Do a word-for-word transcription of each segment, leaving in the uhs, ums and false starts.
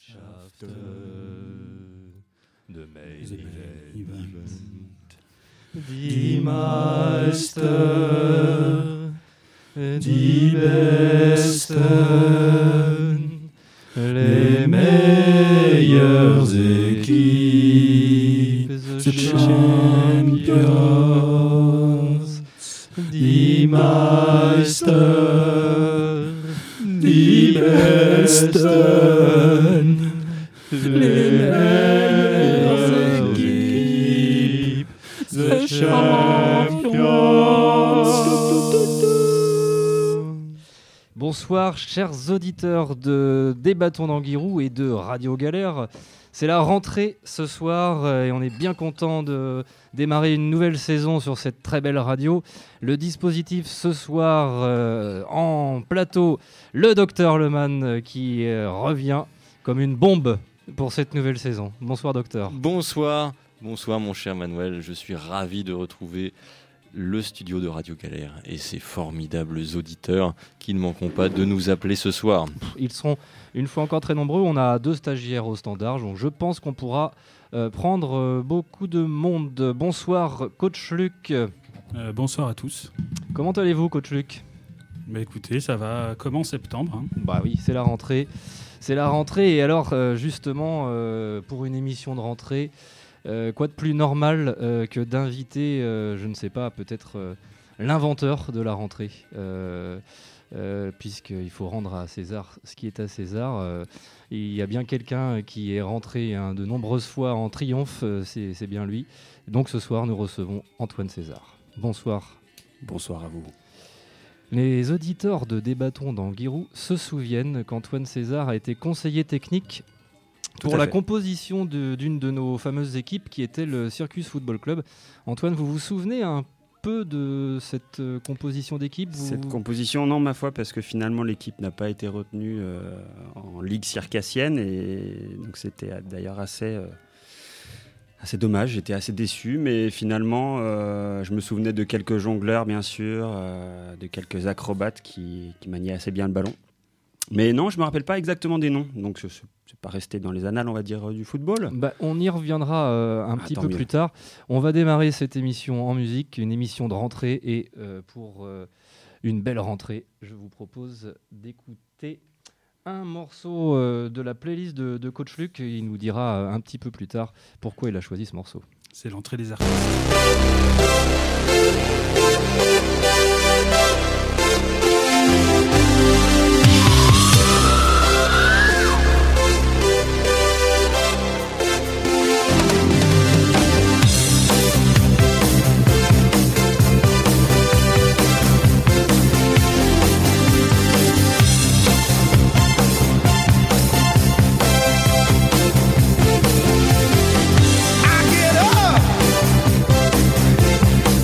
Gesellschaften, the main event. Die meisten, die besten, les meilleures équipes, the champions, die Meister, die besten, les meilleures équipes, the champions. Bonsoir chers auditeurs de Débattons d'Anguirou et de Radio Galère. C'est la rentrée ce soir et on est bien content de démarrer une nouvelle saison sur cette très belle radio. Le dispositif ce soir euh, en plateau, le docteur Leman qui euh, revient comme une bombe pour cette nouvelle saison. Bonsoir docteur. Bonsoir, bonsoir mon cher Manuel, je suis ravi de retrouver le studio de Radio Galère et ces formidables auditeurs qui ne manqueront pas de nous appeler ce soir. Ils seront une fois encore très nombreux, on a deux stagiaires au standard, donc je pense qu'on pourra euh, prendre euh, beaucoup de monde. Bonsoir coach Luc. Euh, bonsoir à tous. Comment allez-vous coach Luc ? Bah écoutez, ça va comme en septembre. Hein. Bah oui, c'est la rentrée. C'est la rentrée et alors euh, justement euh, pour une émission de rentrée, Euh, quoi de plus normal euh, que d'inviter, euh, je ne sais pas, peut-être euh, l'inventeur de la rentrée, euh, euh, puisqu'il faut rendre à César ce qui est à César. Euh, il y a bien quelqu'un qui est rentré hein, de nombreuses fois en triomphe, euh, c'est, c'est bien lui. Donc ce soir, nous recevons Antoine César. Bonsoir. Bonsoir à vous. Les auditeurs de Débattons d'Anguirou se souviennent qu'Antoine César a été conseiller technique pour la composition de, d'une de nos fameuses équipes qui était le Circus Football Club. Antoine, vous vous souvenez un peu de cette euh, composition d'équipe vous... Cette composition, non, ma foi, parce que finalement l'équipe n'a pas été retenue euh, en Ligue circassienne et donc c'était d'ailleurs assez, euh, assez dommage, j'étais assez déçu, mais finalement euh, je me souvenais de quelques jongleurs bien sûr, euh, de quelques acrobates qui, qui maniaient assez bien le ballon. Mais non, je ne me rappelle pas exactement des noms, donc ce n'est pas resté dans les annales, on va dire, du football. Bah, on y reviendra euh, un ah, petit peu mieux. plus tard. On va démarrer cette émission en musique, une émission de rentrée, et euh, pour euh, une belle rentrée, je vous propose d'écouter un morceau euh, de la playlist de, de Coach Luc. Il nous dira euh, un petit peu plus tard pourquoi il a choisi ce morceau. C'est l'entrée des artistes. I get up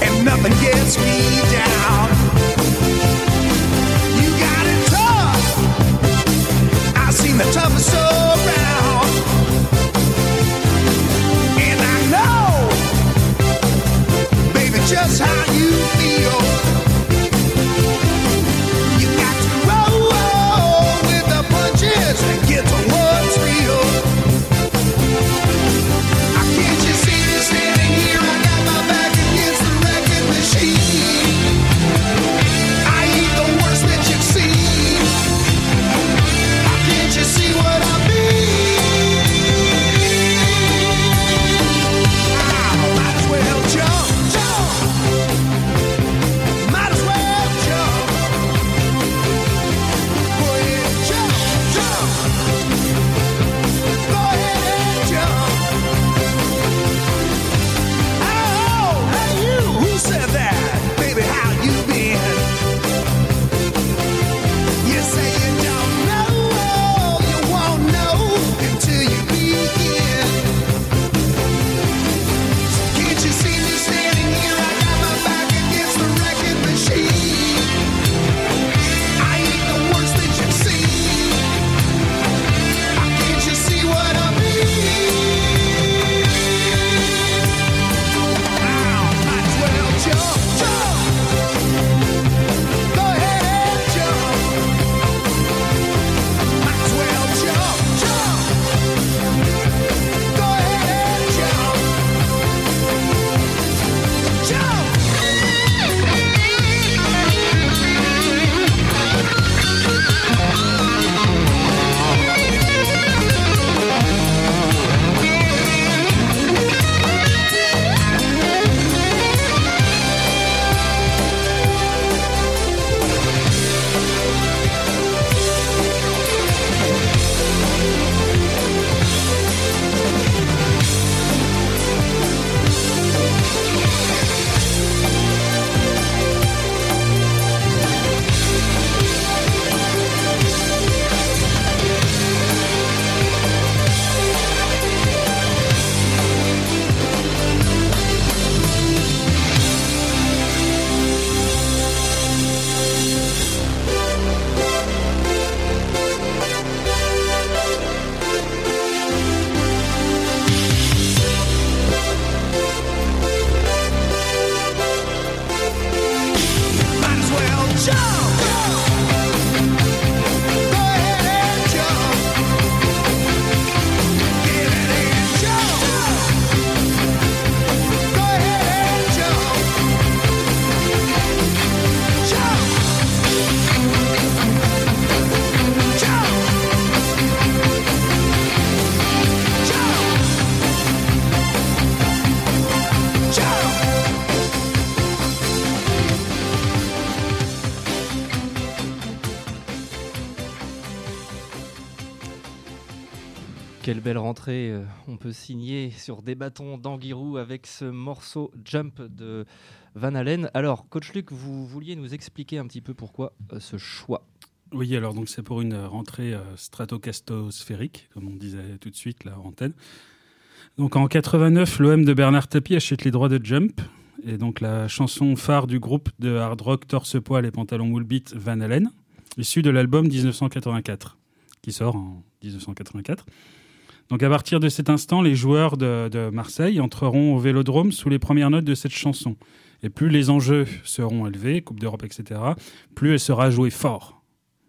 quelle belle rentrée euh, on peut signer sur des bâtons d'Anguirou avec ce morceau Jump de Van Halen. Alors, Coach Luc, vous vouliez nous expliquer un petit peu pourquoi euh, ce choix? Oui, alors donc c'est pour une rentrée euh, stratocastosphérique, comme on disait tout de suite là en antenne. Donc en quatre-vingt-neuf, l'O M de Bernard Tapie achète les droits de Jump, et donc la chanson phare du groupe de hard rock torse-poil et pantalon moule beat Van Halen, issue de l'album dix-neuf cent quatre-vingt-quatre, qui sort en dix-neuf cent quatre-vingt-quatre. Donc à partir de cet instant, les joueurs de, de Marseille entreront au Vélodrome sous les premières notes de cette chanson. Et plus les enjeux seront élevés, Coupe d'Europe, et cetera, plus elle sera jouée fort.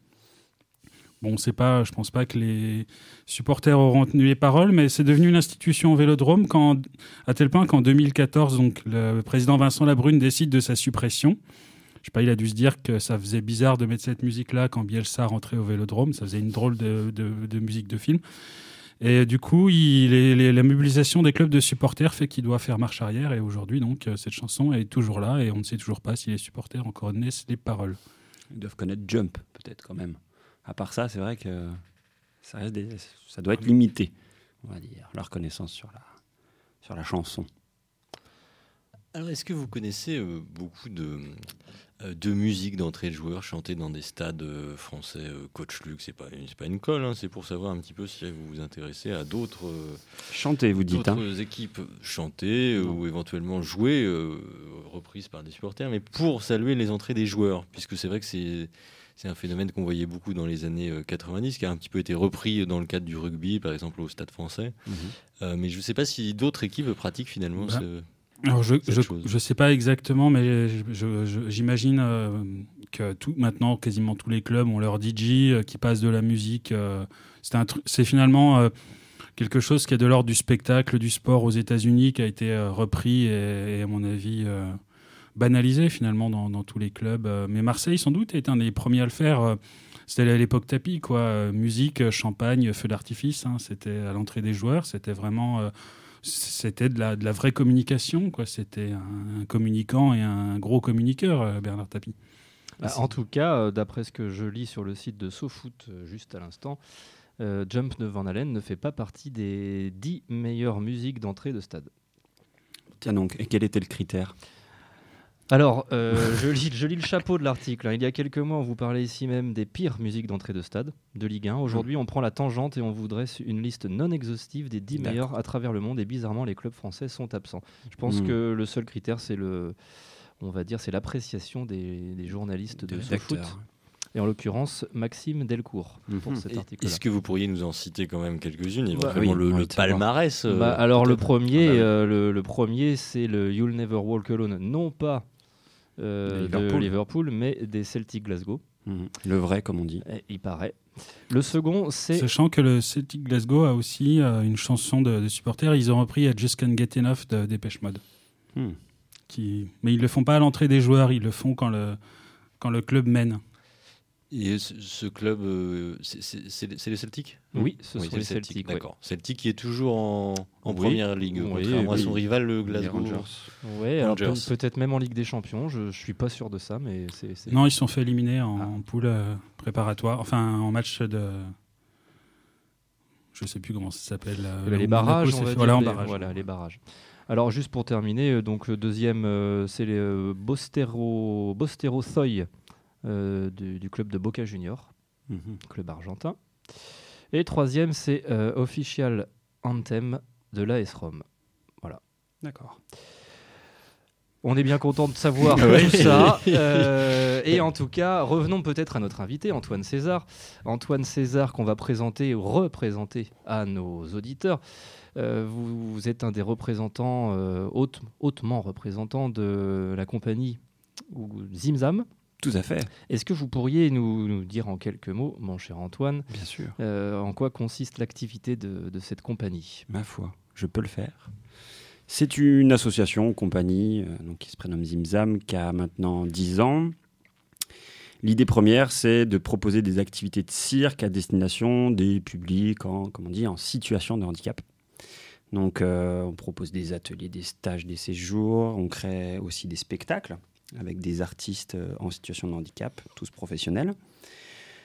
Bon, c'est pas, je pense pas que les supporters auront tenu les paroles, mais c'est devenu une institution au Vélodrome quand, à tel point qu'en deux mille quatorze, donc, le président Vincent Labrune décide de sa suppression. Je sais pas, il a dû se dire que ça faisait bizarre de mettre cette musique-là quand Bielsa rentrait au Vélodrome. Ça faisait une drôle de, de, de musique de film. Et du coup, il, les, les, la mobilisation des clubs de supporters fait qu'il doit faire marche arrière. Et aujourd'hui, donc, cette chanson est toujours là et on ne sait toujours pas si les supporters en connaissent les paroles. Ils doivent connaître Jump, peut-être, quand même. À part ça, c'est vrai que ça, reste des, ça doit être limité, on va dire, leur connaissance sur la, sur la chanson. Alors, est-ce que vous connaissez euh, beaucoup de, euh, de musique d'entrée de joueurs chantée dans des stades euh, français? euh, Coach Luc, c'est pas, c'est pas une colle, hein, c'est pour savoir un petit peu si vous vous intéressez à d'autres, euh, Chantez, vous dites. d'autres Hein. équipes chantées euh, ou éventuellement jouées, euh, reprises par des supporters, mais pour saluer les entrées des joueurs, puisque c'est vrai que c'est, c'est un phénomène qu'on voyait beaucoup dans les années euh, quatre-vingt-dix, qui a un petit peu été repris dans le cadre du rugby, par exemple au Stade français. Mmh. Euh, mais je ne sais pas si d'autres équipes pratiquent finalement Bah. ce... Alors je Cette je, chose. je sais pas exactement, mais je, je, je, j'imagine euh, que tout maintenant quasiment tous les clubs ont leur D J euh, qui passe de la musique. Euh, c'est un tru- c'est finalement euh, quelque chose qui est de l'ordre du spectacle, du sport aux États-Unis, qui a été euh, repris et, et à mon avis euh, banalisé finalement dans, dans tous les clubs. Euh, mais Marseille sans doute est un des premiers à le faire. Euh, c'était à l'époque Tapie, quoi. Euh, musique, champagne, feu d'artifice. Hein, c'était à l'entrée des joueurs. C'était vraiment euh, C'était de la, de la vraie communication, quoi. C'était un, un communicant et un gros communiqueur, euh, Bernard Tapie. Bah, en tout cas, euh, d'après ce que je lis sur le site de SoFoot euh, juste à l'instant, euh, Jump de Van Halen ne fait pas partie des dix meilleures musiques d'entrée de stade. Tiens donc, et quel était le critère? Alors, euh, je, lis, je lis le chapeau de l'article. Hein. Il y a quelques mois, on vous parlait ici même des pires musiques d'entrée de stade de Ligue un. Aujourd'hui, on prend la tangente et on vous dresse une liste non exhaustive des dix D'accord. meilleurs à travers le monde. Et bizarrement, les clubs français sont absents. Je pense Mmh. que le seul critère, c'est le, on va dire, c'est l'appréciation des, des journalistes de Des SoFoot. rédacteurs. Et en l'occurrence, Maxime Delcourt pour Mhm. cet Et article-là. Est-ce que vous pourriez nous en citer quand même quelques-unes, Bah, éventuellement oui, le, on le va te savoir. palmarès euh, Bah, alors le peut-être premier, Ah bah oui. euh, le, le premier, c'est le You'll Never Walk Alone, non pas euh, De de Liverpool. Liverpool, mais des Celtic Glasgow. Mhm. Le vrai, comme on dit. Eh, il paraît. Le second, c'est Sachant que le Celtic Glasgow a aussi euh, une chanson de, de supporters. Ils ont repris I Just Can't Get Enough de Dépêche Mode. Hmm. Qui... Mais ils le font pas à l'entrée des joueurs, ils le font quand le, quand le club mène. Et ce, ce club, euh, c'est, c'est, c'est, c'est les Celtics oui, ce Oui, sont c'est les Celtics. ouais. D'accord. Celtic qui est toujours en, en Oui. première ligue, Oui, contrairement à oui. son rival, le Les Glasgow. Rangers. Ouais, alors Rangers. peut- peut-être même en Ligue des Champions. Je, je suis pas sûr de ça, mais c'est. c'est- Non, ils se sont fait éliminer en, Ah. en poule euh, préparatoire, enfin en match de. Je sais plus comment ça s'appelle. euh, Eh ben, les Monaco barrages, s'est on va fait- dire. Voilà, en les, barrage. voilà, les barrages. Alors juste pour terminer, euh, donc le deuxième, euh, c'est les euh, Bostero, Bostero Soy euh, du, du club de Boca Juniors, Mhm. club argentin. Et troisième, c'est euh, Official Anthem de l'A S Rome. D'accord. On est bien content de savoir Ouais. tout ça. Euh, et en tout cas, revenons peut-être à notre invité, Antoine César. Antoine César, qu'on va présenter ou représenter à nos auditeurs. Euh, vous, vous êtes un des représentants, euh, haute- hautement représentants de la compagnie ou Zimzam. Tout à fait, Est-ce que vous pourriez nous, nous dire en quelques mots, mon cher Antoine, bien sûr. euh, en quoi consiste l'activité de, de cette compagnie? Ma foi, je peux le faire. C'est une association, compagnie, euh, donc qui se prénomme Zimzam, qui a maintenant dix ans. L'idée première, c'est de proposer des activités de cirque à destination des publics en, comme on dit, en situation de handicap. Donc, euh, on propose des ateliers, des stages, des séjours. On crée aussi des spectacles avec des artistes euh, en situation de handicap, tous professionnels.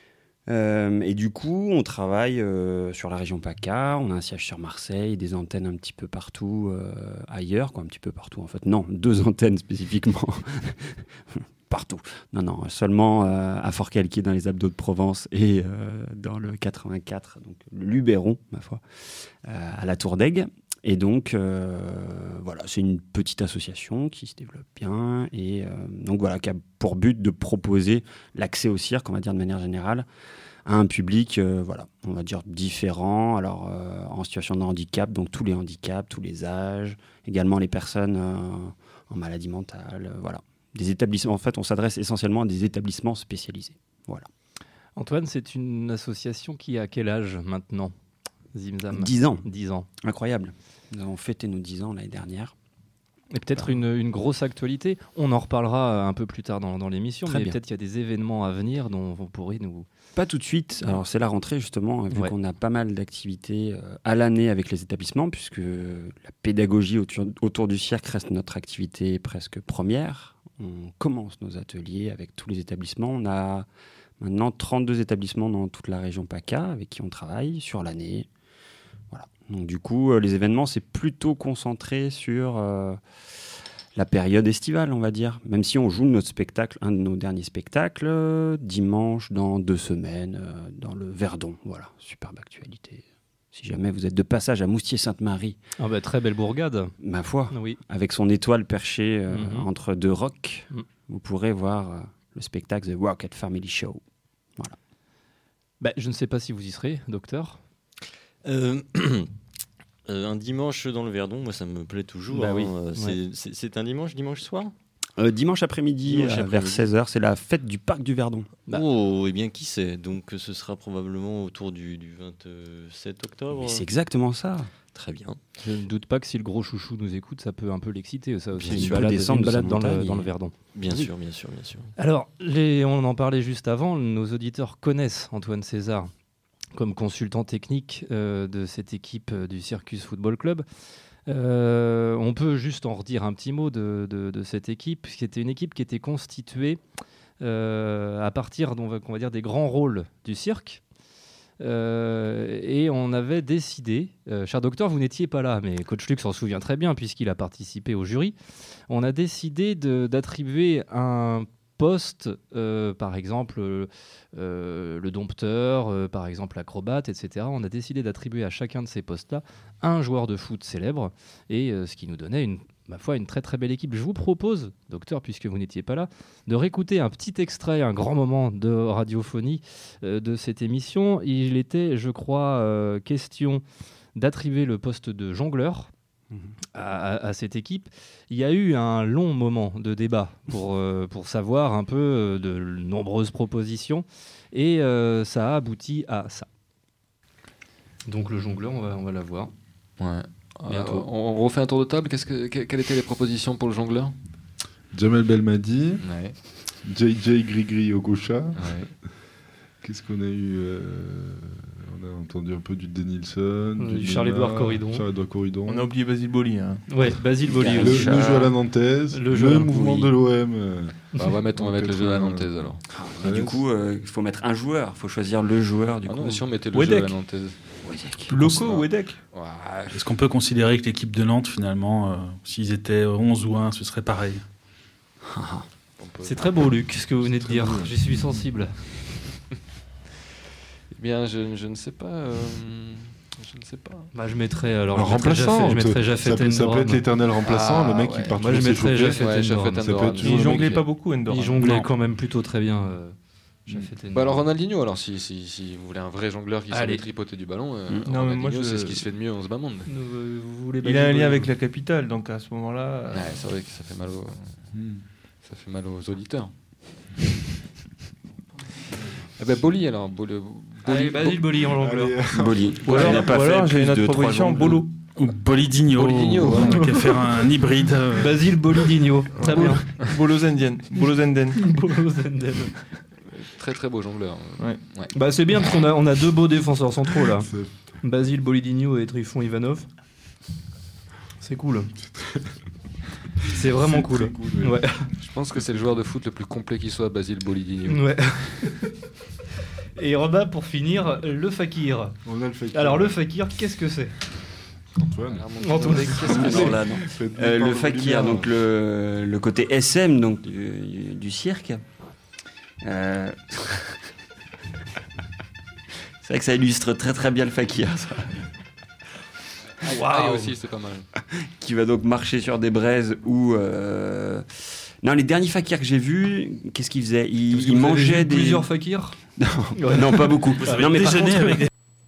Euh, et du coup, on travaille euh, sur la région PACA, on a un siège sur Marseille, des antennes un petit peu partout euh, ailleurs, quoi, un petit peu partout en fait. Non, deux antennes spécifiquement. Partout. Non, non, seulement euh, à Forcalquier dans les Abdos de Provence et euh, dans le quatre-vingt-quatre, donc le Luberon, ma foi, euh, à la Tour d'Aigues. Et donc, euh, voilà, c'est une petite association qui se développe bien et euh, donc voilà, qui a pour but de proposer l'accès au cirque, on va dire de manière générale, à un public, euh, voilà, on va dire différent, alors euh, en situation de handicap, donc tous les handicaps, tous les âges, également les personnes euh, en maladie mentale, euh, voilà. Des établissements, en fait, on s'adresse essentiellement à des établissements spécialisés. Voilà. Antoine, c'est une association qui a quel âge maintenant, Zimzam? dix ans. dix ans. Incroyable. Nous avons fêté nos dix ans l'année dernière. Et peut-être une, une grosse actualité. On en reparlera un peu plus tard dans, dans l'émission, Très mais bien. peut-être qu'il y a des événements à venir dont vous pourrez nous... Pas tout de suite. Alors, c'est la rentrée, justement, vu Ouais. qu'on a pas mal d'activités euh, à l'année avec les établissements, puisque la pédagogie autour, autour du cirque reste notre activité presque première. On commence nos ateliers avec tous les établissements. On a maintenant trente-deux établissements dans toute la région PACA avec qui on travaille sur l'année. Voilà. Donc, du coup, euh, les événements, c'est plutôt concentré sur euh, la période estivale, on va dire. Même si on joue notre spectacle, un de nos derniers spectacles, euh, dimanche dans deux semaines, euh, dans le Verdon. Voilà, superbe actualité. Si jamais vous êtes de passage à Moustier-Sainte-Marie, Ah bah, très belle bourgade. ma foi, Oui. avec son étoile perchée euh, Mhm. entre deux rocs, Mhm. vous pourrez voir euh, le spectacle The Rocket Family Show. Bah, je ne sais pas si vous y serez, docteur. Euh, euh, un dimanche dans le Verdon, moi ça me plaît toujours. Bah hein. oui, Euh, c'est, ouais. c'est- c'est un dimanche, dimanche soir Euh, dimanche après-midi, Dimanche euh, vers après-midi. seize heures, c'est la fête du parc du Verdon. Bah. Oh, et bien qui sait. Donc euh, ce sera probablement autour du, du vingt-sept octobre. Mais c'est exactement ça. Très bien. Je ne doute pas que si le gros chouchou nous écoute, ça peut un peu l'exciter. Ça aussi, Bien une sûr, balade, descendre une de sa balade dans, le, montagne dans le et- Verdon. Bien Oui. sûr, bien sûr, bien sûr. Alors, les, on en parlait juste avant, nos auditeurs connaissent Antoine César comme consultant technique euh, de cette équipe euh, du Circus Football Club. Euh, on peut juste en redire un petit mot de, de- de cette équipe, qui était une équipe qui était constituée euh, à partir on va, on va dire, des grands rôles du cirque. Euh, et on avait décidé, euh, cher docteur, vous n'étiez pas là, mais coach Luc s'en souvient très bien puisqu'il a participé au jury. On a décidé de- d'attribuer un poste, euh, par exemple euh, euh, le dompteur, euh, par exemple l'acrobate, et cetera. On a décidé d'attribuer à chacun de ces postes-là un joueur de foot célèbre, et euh, ce qui nous donnait une, ma foi, une très très belle équipe. Je vous propose, docteur, puisque vous n'étiez pas là, de réécouter un petit extrait, un grand moment de radiophonie euh, de cette émission. Il était, je crois, euh, question d'attribuer le poste de jongleur à, à- à cette équipe. Il y a eu un long moment de débat pour, euh, pour savoir un peu euh, de nombreuses propositions, et euh, ça a abouti à ça. Donc le jongleur, on va, on va la voir. Ouais. Bientôt. Euh, on refait un tour de table. Qu'est-ce que, que- quelles étaient les propositions pour le jongleur? Jamel Belmadi, Ouais. J J Grigri Ogosha. ouais. Qu'est-ce qu'on a eu euh, On a entendu un peu du Denilson, Euh, du Nana, Charles-Édouard Corridon. Charles-Édouard Corridon. On a oublié Basile Boli. Hein. Ouais, Basile Boli le, aussi. le jeu à la nantaise, Le le, jeu à la- mouvement oui. de l'O M. euh, Bah, on va mettre, on va Donc, mettre le jeu à la euh, nantaise alors. Et du coup, euh, il faut mettre un joueur. Il faut choisir le joueur. Du Ah coup. non, si on mettait le Wedek. jeu à la nantaise. Loco ou Edek Ouais. Est-ce qu'on peut considérer que l'équipe de Nantes, finalement, euh, s'ils étaient onze ou un, ce serait pareil? on peut- C'est très beau, Luc, ce que vous venez de très dire. beau. J'y suis sensible. Eh bien, je, je ne sais pas. euh, je ne sais pas. Bah, je mettrais alors. Un je mettrais remplaçant. Jaffet- je mettrais te- Jaffet ça, peut, ça peut Endoram. être l'éternel remplaçant, Ah, le mec ouais. qui part Moi, je toujours mettrais s'échauffer. Jaffet Ouais, Jaffet Endoram. Ça peut Endoram. être toujours Il le jonglait mec pas qui- beaucoup, Endoram. Il jonglait Non. quand même plutôt très bien. euh, Jaffet Endoram. Bah alors Ronaldinho, alors si, si, si vous voulez un vrai jongleur qui sait Allez. le tripoter du ballon, euh, Mm. Non, mais Ronaldinho, moi, je- c'est ce qui se fait de mieux en ce bas monde. Nous, euh, vous voulez Il a Basile un lien Boli avec la capitale, donc à ce moment-là. euh, Ouais, c'est vrai que ça fait mal aux, Hmm. ça fait mal aux auditeurs. Eh ben Boli alors, Boli, Allez, Basile Boli en jongleur. Allez, Boli. Ou alors, Il n'a pas ou fait alors j'ai plus une autre de trois proposition, jongleurs. Bolo. Ou Bolidinho, Bolidinho, ou- ouais. qui va faire un hybride. euh, Basile Bolidinho. Très bien. Bolo Zendien. Bolo Zenden. Bolo Zenden. très très beau jongleur. Ouais. Bah, c'est bien parce qu'on a, on a deux beaux défenseurs centraux là. c'est- Basile Bolidinho et Trifon Ivanov. C'est cool. C'est vraiment C'est cool. très cool, oui. Ouais. Je pense que c'est le joueur de foot le plus complet qui soit, Basile Bolidigno. Ouais. Et Robin, pour finir, le fakir. On a le fakir. Alors le fakir, qu'est-ce que c'est? Antoine. Antoine. Qu'est-ce que Alors c'est là, non. Faites-nous Euh, part le de fakir, lumière. donc le, le côté S M donc du, du cirque. Euh, C'est vrai que ça illustre très très bien le fakir, ça. Ah, et aussi, c'est pas mal. Qui va donc marcher sur des braises ou. euh, Non, les derniers fakirs que j'ai vus, qu'est-ce qu'ils faisaient? Ils, Parce que ils vous avez mangeaient vu des. plusieurs fakirs. Non, non, pas beaucoup. Non, mais par contre, avec des-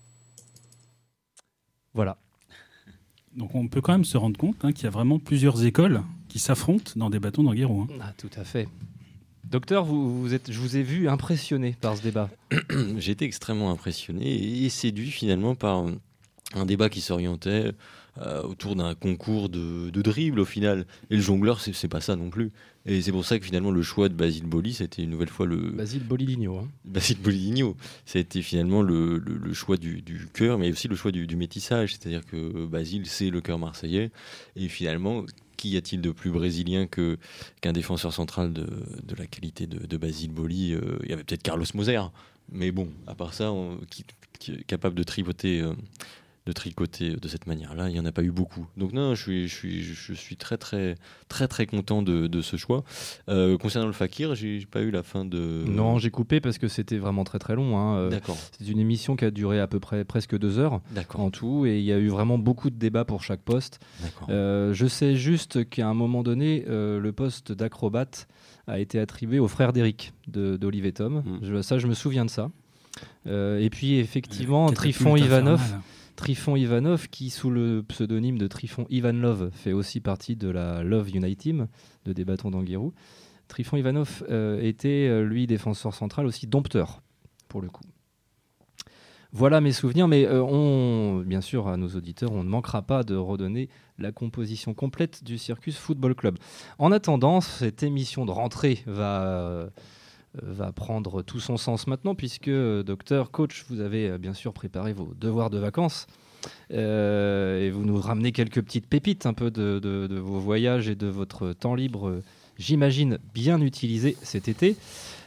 Voilà. Donc on peut quand même se rendre compte hein, qu'il y a vraiment plusieurs écoles qui s'affrontent dans des bâtons d'Anguirou. Hein. Ah, tout à fait. Docteur, vous, vous êtes, je vous ai vu impressionné par ce débat. J'ai été extrêmement impressionné et séduit finalement par un débat qui s'orientait euh, autour d'un concours de, de dribble au final. Et le jongleur, c'est, c'est pas ça non plus. Et c'est pour ça que finalement le choix de Basile Boli, c'était une nouvelle fois le Basile Bolidigno. Hein. Basile Bolidigno. Ça a été finalement le, le, le choix du, du cœur, mais aussi le choix du, du métissage. C'est-à-dire que Basile, c'est le cœur marseillais. Et finalement, qui a-t-il de plus brésilien que, qu'un défenseur central de, de la qualité de, de Basile Boli? euh, Il y avait peut-être Carlos Moser. Mais bon, à part ça, on, qui, qui est capable de tripoter... euh, de tricoter de cette manière-là, il n'y en a pas eu beaucoup. Donc non, je suis, je suis, je suis très très très très content de, de ce choix. Euh, concernant le fakir, j'ai j'ai pas eu la fin de... Non, j'ai coupé parce que c'était vraiment très très long. Hein. Euh, D'accord, C'est une émission qui a duré à peu près presque deux heures d'accord, en tout, et il y a eu vraiment beaucoup de débats pour chaque poste. d'accord. Euh, je sais juste qu'à un moment donné, euh, le poste d'acrobate a été attribué au frère d'Éric de- d'Olive et Tom. Mm. Je- ça, je me souviens de ça. Euh, et puis effectivement, Catapulte Trifon Ivanov. infernale. Trifon Ivanov, qui sous le pseudonyme de Trifon Ivanlov fait aussi partie de la Love United Team de Des Bâtons d'Anguirou. Trifon Ivanov euh, était, euh, lui, défenseur central, aussi dompteur, pour le coup. Voilà mes souvenirs, mais euh, on, bien sûr, à nos auditeurs, on ne manquera pas de redonner la composition complète du Circus Football Club. En attendant, cette émission de rentrée va... euh, va prendre tout son sens maintenant, puisque, euh, docteur, coach, vous avez euh, bien sûr préparé vos devoirs de vacances euh, et vous nous ramenez quelques petites pépites un peu de, de- de vos voyages et de votre temps libre, euh, j'imagine, bien utilisé cet été.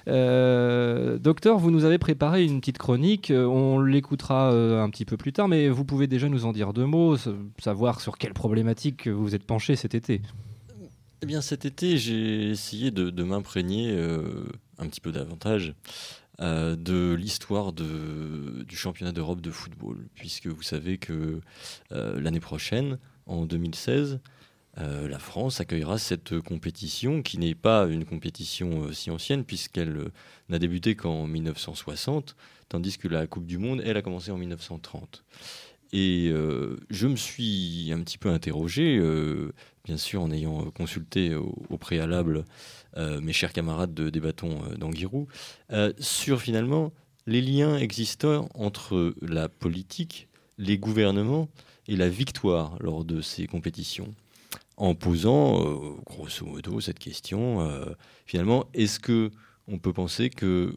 Euh, docteur, vous nous avez préparé une petite chronique, euh, on l'écoutera euh, un petit peu plus tard, mais vous pouvez déjà nous en dire deux mots, s- savoir sur quelle problématique vous vous êtes penché cet été. Eh bien, cet été, j'ai essayé de, de m'imprégner euh, un petit peu davantage euh, de l'histoire de, du championnat d'Europe de football, puisque vous savez que euh, l'année prochaine, en deux mille seize, euh, la France accueillera cette compétition qui n'est pas une compétition euh, si ancienne, puisqu'elle euh, n'a débuté qu'en mille neuf cent soixante, tandis que la Coupe du Monde, elle, a commencé en mille neuf cent trente. Et euh, je me suis un petit peu interrogé, euh, bien sûr en ayant consulté au, au préalable euh, mes chers camarades de, des bâtons euh, d'Anguirou, euh, sur finalement les liens existants entre la politique, les gouvernements et la victoire lors de ces compétitions. En posant, euh, grosso modo, cette question, euh, finalement, est-ce que on peut penser que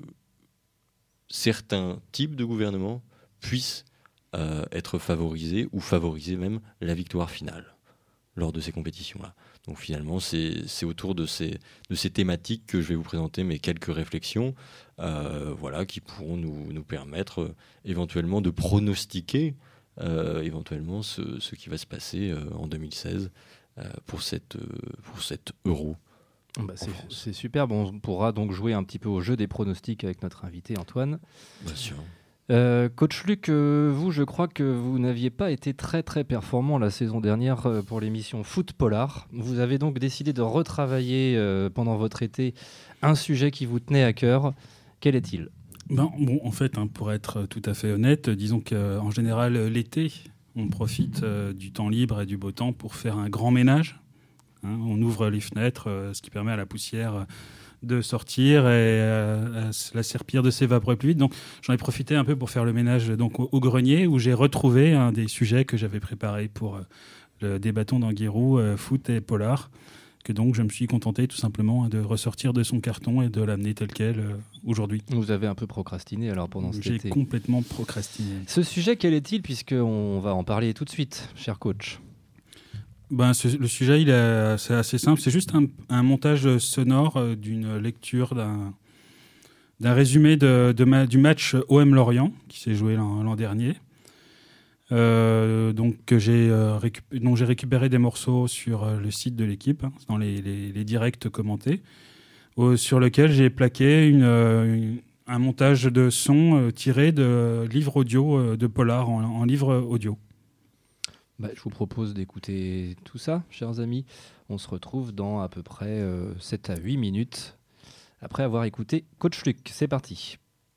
certains types de gouvernements puissent Euh, être favorisé ou favoriser même la victoire finale lors de ces compétitions-là. Donc finalement, c'est, c'est autour de ces, de ces thématiques que je vais vous présenter mes quelques réflexions euh, voilà, qui pourront nous, nous permettre euh, éventuellement de pronostiquer euh, éventuellement ce, ce qui va se passer euh, en deux mille seize euh, pour, cette, euh, pour cette Euro. Bah, c'est, c'est super, bon, on pourra donc jouer un petit peu au jeu des pronostics avec notre invité Antoine. Bien sûr. Euh, Coach Luc, euh, vous, je crois que vous n'aviez pas été très très performant la saison dernière euh, pour l'émission Foot Polar. Vous avez donc décidé de retravailler euh, pendant votre été un sujet qui vous tenait à cœur. Quel est-il ? Ben, bon, en fait, hein, pour être tout à fait honnête, disons qu'en général, l'été, on profite euh, du temps libre et du beau temps pour faire un grand ménage. Hein, on ouvre les fenêtres, euh, ce qui permet à la poussière euh, de sortir et euh, à la serpillière de s'évaporer plus vite. Donc, j'en ai profité un peu pour faire le ménage donc, au, au grenier, où j'ai retrouvé un des sujets que j'avais préparés pour euh, le, des bâtons d'Anguirou, euh, foot et polar, que donc je me suis contenté tout simplement de ressortir de son carton et de l'amener tel quel euh, aujourd'hui. Vous avez un peu procrastiné alors pendant cet J'ai été. complètement procrastiné. Ce sujet, quel est-il, puisqu'on va en parler tout de suite, cher coach ? Ben, ce- le sujet, il est, c'est assez simple. C'est juste un, un montage sonore euh, d'une lecture d'un, d'un résumé de, de ma- du match O M Lorient qui s'est joué l'an, l'an dernier. Euh, donc, que j'ai, euh, récup- dont j'ai récupéré des morceaux sur euh, le site de l'équipe, hein, dans les, les- les directs commentés, au- sur lequel j'ai plaqué une, euh, une- un montage de son euh, tiré de livres audio euh, de Polar en, en livre audio. Bah, je vous propose d'écouter tout ça, chers amis. On se retrouve dans à peu près euh, sept à huit minutes après avoir écouté Coach Luc. C'est parti.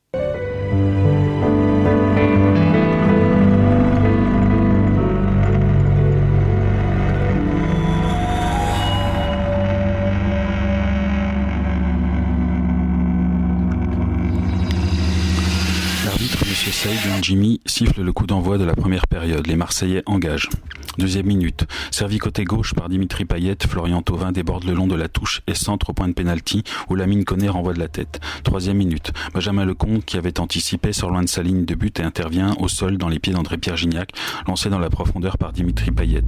L'arbitre, M. Saïd Jimmy, siffle le coup d'envoi de la première période. Les Marseillais engagent. Deuxième minute. Servi côté gauche par Dimitri Payet, Florian Thauvin déborde le long de la touche et centre au point de pénalty où Lamine Koné renvoie de la tête. Troisième minute. Benjamin Lecomte, qui avait anticipé, sort loin de sa ligne de but et intervient au sol dans les pieds d'André-Pierre Gignac, lancé dans la profondeur par Dimitri Payet.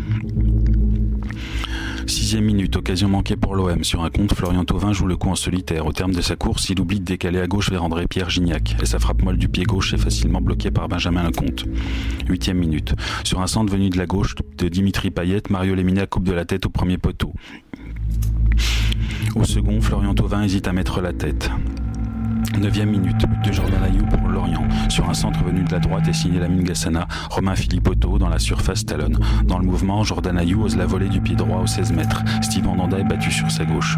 Sixième minute, occasion manquée pour l'O M. Sur un compte, Florian Thauvin joue le coup en solitaire. Au terme de sa course, il oublie de décaler à gauche vers André-Pierre Gignac. Et sa frappe molle du pied gauche est facilement bloquée par Benjamin Lecomte. Huitième minute. Sur un centre venu de la gauche de Dimitri Payet, Mario Lemina coupe de la tête au premier poteau. Au second, Florian Thauvin hésite à mettre la tête. Neuvième minute, but de Jordan Ayew pour Lorient. Sur un centre venu de la droite et signé Lamine Gassana, Romain Philippotto dans la surface talonne. Dans le mouvement, Jordan Ayew ose la volée du pied droit aux seize mètres. Steve Mandanda est battu sur sa gauche.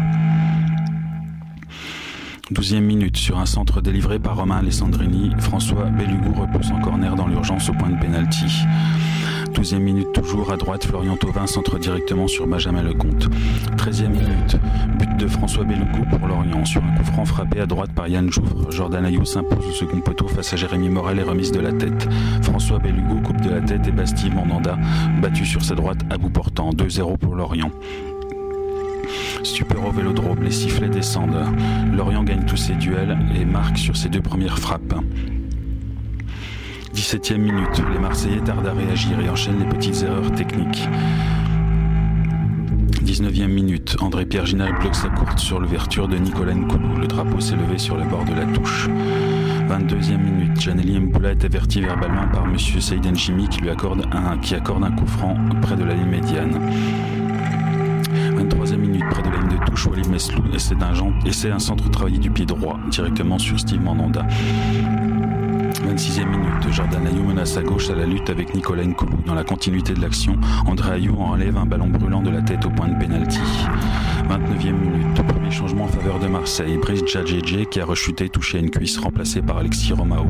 Douzième minute, sur un centre délivré par Romain Alessandrini, François Bellugo repousse en corner dans l'urgence au point de pénalty. Douzième minute toujours, à droite, Florian Thauvin centre directement sur Benjamin Lecomte. Treizième minute, but de François Bellugo pour Lorient. Sur un coup franc frappé à droite par Yann Jouffre, Jordan Ayew s'impose au second poteau face à Jérémy Morel et remise de la tête. François Bellugo coupe de la tête et Bastille Mandanda, battu sur sa droite à bout portant. deux zéro pour Lorient. Super au Vélodrome, les sifflets descendent. Lorient gagne tous ses duels et marque sur ses deux premières frappes. dix-septième minute, les Marseillais tardent à réagir et enchaînent les petites erreurs techniques. dix-neuvième minute, André-Pierre Gignac bloque sa courte sur l'ouverture de Nicolas Nkoulou. Le drapeau s'est levé sur le bord de la touche. vingt-deuxième minute, Janely Mboula est averti verbalement par M. Saïd Njimi qui lui accorde un, qui accorde un coup franc près de la ligne médiane. vingt-troisième minute, près de la ligne de touche, Walid Meslou essaie d'un, essaie un centre travaillé du pied droit, directement sur Steve Mandanda. vingt-sixième minute, Jordan Ayew menace à gauche à la lutte avec Nicolas Nkoulou. Dans la continuité de l'action, André Ayew enlève un ballon brûlant de la tête au point de pénalty. vingt-neuvième minute, premier changement en faveur de Marseille. Brice Djadjedje qui a rechuté, touché à une cuisse, remplacé par Alexis Romao.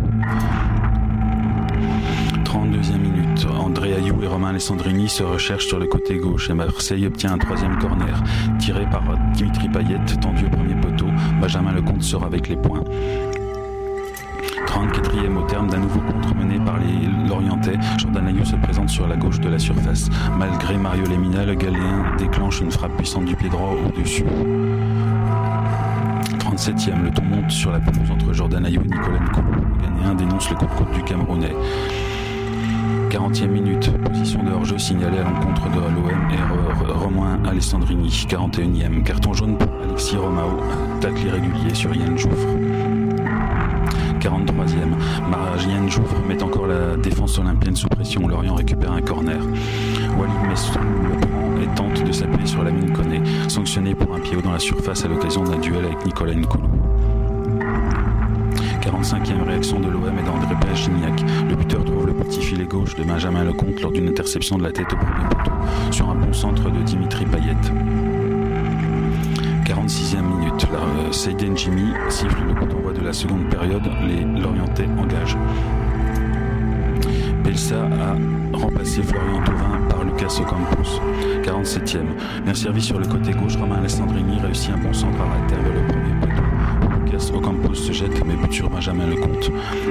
trente-deuxième minute, André Ayew et Romain Alessandrini se recherchent sur le côté gauche et Marseille obtient un troisième corner. Tiré par Dimitri Payet, tendu au premier poteau, Benjamin Lecomte sort avec les points. trente-quatrième au terme d'un nouveau contre mené par les Lorientais, Jordan Ayew se présente sur la gauche de la surface. Malgré Mario Lemina, le Galéen déclenche une frappe puissante du pied droit au-dessus. trente-septième, le ton monte sur la pelouse entre Jordan Ayew et Nicolas Nkoulou. Le Ghanéen dénonce le coup de coude du Camerounais. quarantième minute, position de hors-jeu signalée à l'encontre de l'O M et Romain Alessandrini. quarante et unième, carton jaune pour Alexis Romao, tacle irrégulier sur Yann Jouffre. quarante-troisième, Yann Jouffre met encore la défense olympienne sous pression. Lorient récupère un corner. Walid Meslou le prend et tente de s'appuyer sur Lamine Koné, sanctionné pour un pied haut dans la surface à l'occasion d'un duel avec Nicolas Nkoulou. quarante-cinquième réaction de l'O M et d'André-Pierre Gignac. Le buteur trouve le petit filet gauche de Benjamin Lecomte lors d'une interception de la tête au premier poteau sur un bon centre de Dimitri Payet. quarante-sixième minute, la Saïd Njimi siffle le coup d'envoi de la seconde période. Les Lorientais engagent. Belsa a remplacé Florian Thauvin par Lucas Ocampos. quarante-septième, bien servi sur le côté gauche, Romain Alessandrini réussit un bon centre à rater vers le premier poteau. Lucas Ocampos se jette mais but sur Benjamin Lecomte.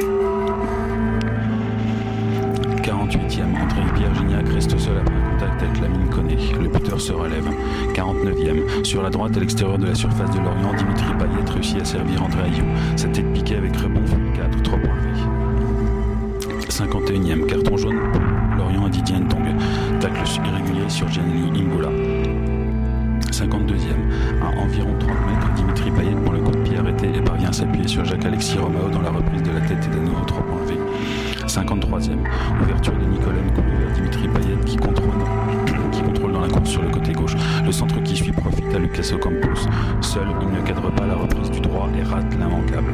quarante-huitième, André-Pierre Gignac reste seul après un contact avec Lamine Koné. Le buteur se relève. quarante-neuvième, sur la droite à l'extérieur de la surface de Lorient, Dimitri Payet réussit à servir André Ayew. Sa tête piquée avec rebond fait le cadre, trois points V. cinquante et unième, carton jaune pour Lorient à Didier Ndong. Tacle irrégulier sur sur Gianni Imbula. cinquante-deuxième, à environ trente mètres, Dimitri Payet prend le coup de pied arrêté et parvient à s'appuyer sur Jacques-Alexis Romao dans la reprise de la tête et d'un nouveau trois points V. cinquante-troisième, ouverture de Nicolas Nkoulou vers Dimitri Payet qui contrôle, qui contrôle dans la course sur le côté gauche. Le centre qui suit profite à Lucas Ocampos. Seul, il ne cadre pas la reprise du droit et rate l'immanquable.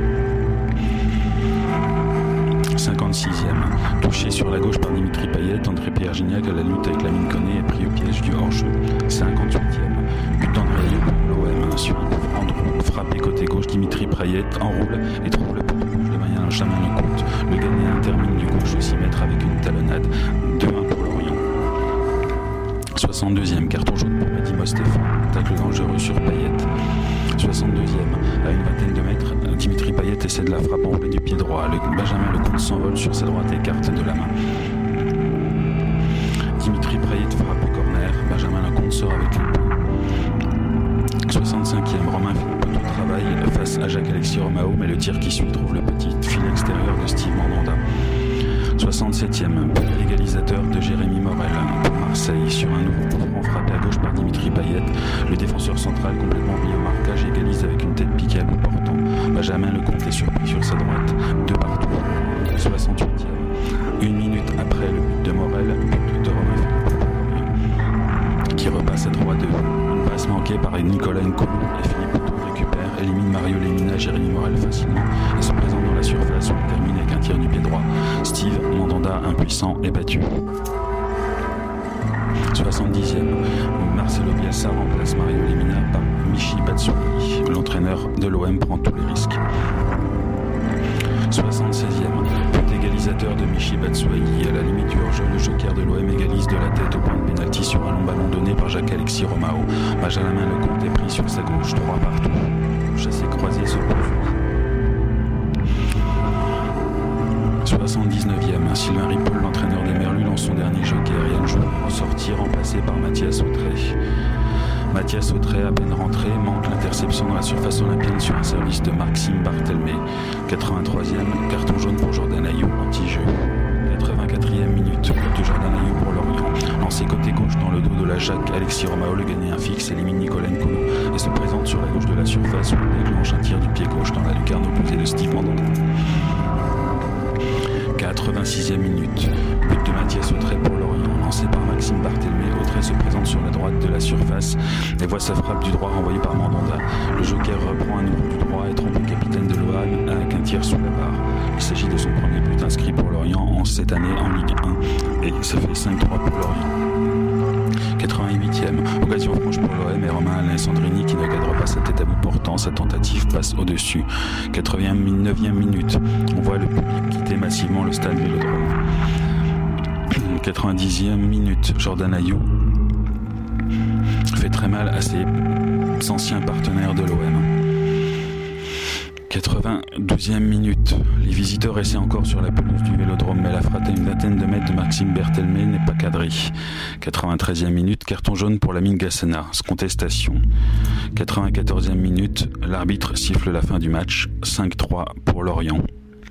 cinquante-sixième, touché sur la gauche par Dimitri Payet, André-Pierre Gignac à la lutte avec Lamine Koné est pris au piège du hors-jeu. cinquante-huitième, but d'André Ayew pour l'O M sur un coup franc frappé côté gauche, Dimitri Payet enroule et trouve le point rouge de Benjamin Lecomte. Le Ghanéen termine du gauche au six mètres avec une talonnade. deux un pour Lorient. soixante-deuxième, carton jaune pour Mehdi Mostépha, tacle dangereux sur Payet. soixante-deuxième, à une vingtaine de mètres, Dimitri Payet essaie de la frappe enroulée du pied droit. Le Benjamin Lecomte s'envole sur sa droite et écarte de la main. Dimitri Payet frappe au corner, Benjamin Lecomte sort avec le point. soixante-cinquième, Romain Philippe tout travail face à Jacques-Alexis Romao, mais le tir qui suit trouve le petit filet extérieur de Steve Mandanda. soixante-septième, égalisateur de Jérémy Morel pour Marseille sur un nouveau coup franc frappé à gauche par Dimitri Payet. Le défenseur central complètement mis au marquage égalise avec une tête piquée à bout portant. Benjamin Lecomte est surpris sur sa droite, deux partout. soixante-huitième, une minute après le but de Morel, but de Romain Philippe qui repasse à trois deux. Une passe manquée par Nicolas Nkoulou et Philippe Poutou récupère, élimine Mario Lemina, Jérémy Morel facilement et se présente dans la surface où il termine avec un tir du pied droit. Steve Mandanda, impuissant, est battu. soixante-dixième, Marcelo Bielsa remplace Mario Lemina par Michy Batshuayi. L'entraîneur de l'O M prend tous les risques. soixante-seizième, but égalisateur de Michy Batshuayi. À la limite du hors-jeu, le joker de l'O M égalise de la tête au point de pénalty sur un long ballon donné par Jacques-Alexis Romao. Benjamin Lecomte est pris sur sa gauche, trois partout. Chassé croisé se poursuit. soixante-dix-neuvième, Sylvain Ripoll, l'entraîneur des Merlus, lance son dernier joker. Yann Jouve en sortie, remplacé par Mathias Autré. Mathias Autré, à peine rentré, manque l'interception dans la surface olympienne sur un service de Maxime Barthelmé. quatre-vingt-troisième, carton jaune pour Jordan Ayew, anti-jeu. quatre-vingt-quatrième minute, but de Jordan Ayew pour Lorient. Lancé côté gauche dans le dos de la Jacques, Alexis Romao, le Ghanéen fixe, élimine Nicolas Nkoulou et se présente sur la gauche de la surface où il déclenche un tir du pied gauche dans la lucarne opposée de Steve Mandanda. quatre-vingt-sixième minute, but de Mathias Autré pour Lorient, lancé par Maxime Barthelmé. Autré se présente sur la droite de la surface et voit sa frappe du droit renvoyée par Mandanda. Le joker reprend à nouveau du droit et trompe le capitaine de l'O M avec un tir sous la barre. Il s'agit de son premier but inscrit pour Lorient en cette année en Ligue un et ça fait cinq trois pour Lorient. quatre-vingt-huitième, occasion franche pour l'O M et Romain Alessandrini qui ne cadre pas sa tête à bout portant, sa tentative passe au-dessus. quatre-vingt-neuvième minute, on voit le public quitter massivement le stade Vélodrome. quatre-vingt-dixième minute, Jordan Ayew fait très mal à ses anciens partenaires de l'O M. quatre-vingt-douzième minute, les visiteurs essaient encore sur la pelouse du Vélodrome, mais la frappe à une vingtaine de mètres de Maxime Berthelmé n'est pas cadrée. quatre-vingt-treizième minute, carton jaune pour Lamine Gassana, contestation. quatre-vingt-quatorzième minute, l'arbitre siffle la fin du match, cinq trois pour Lorient.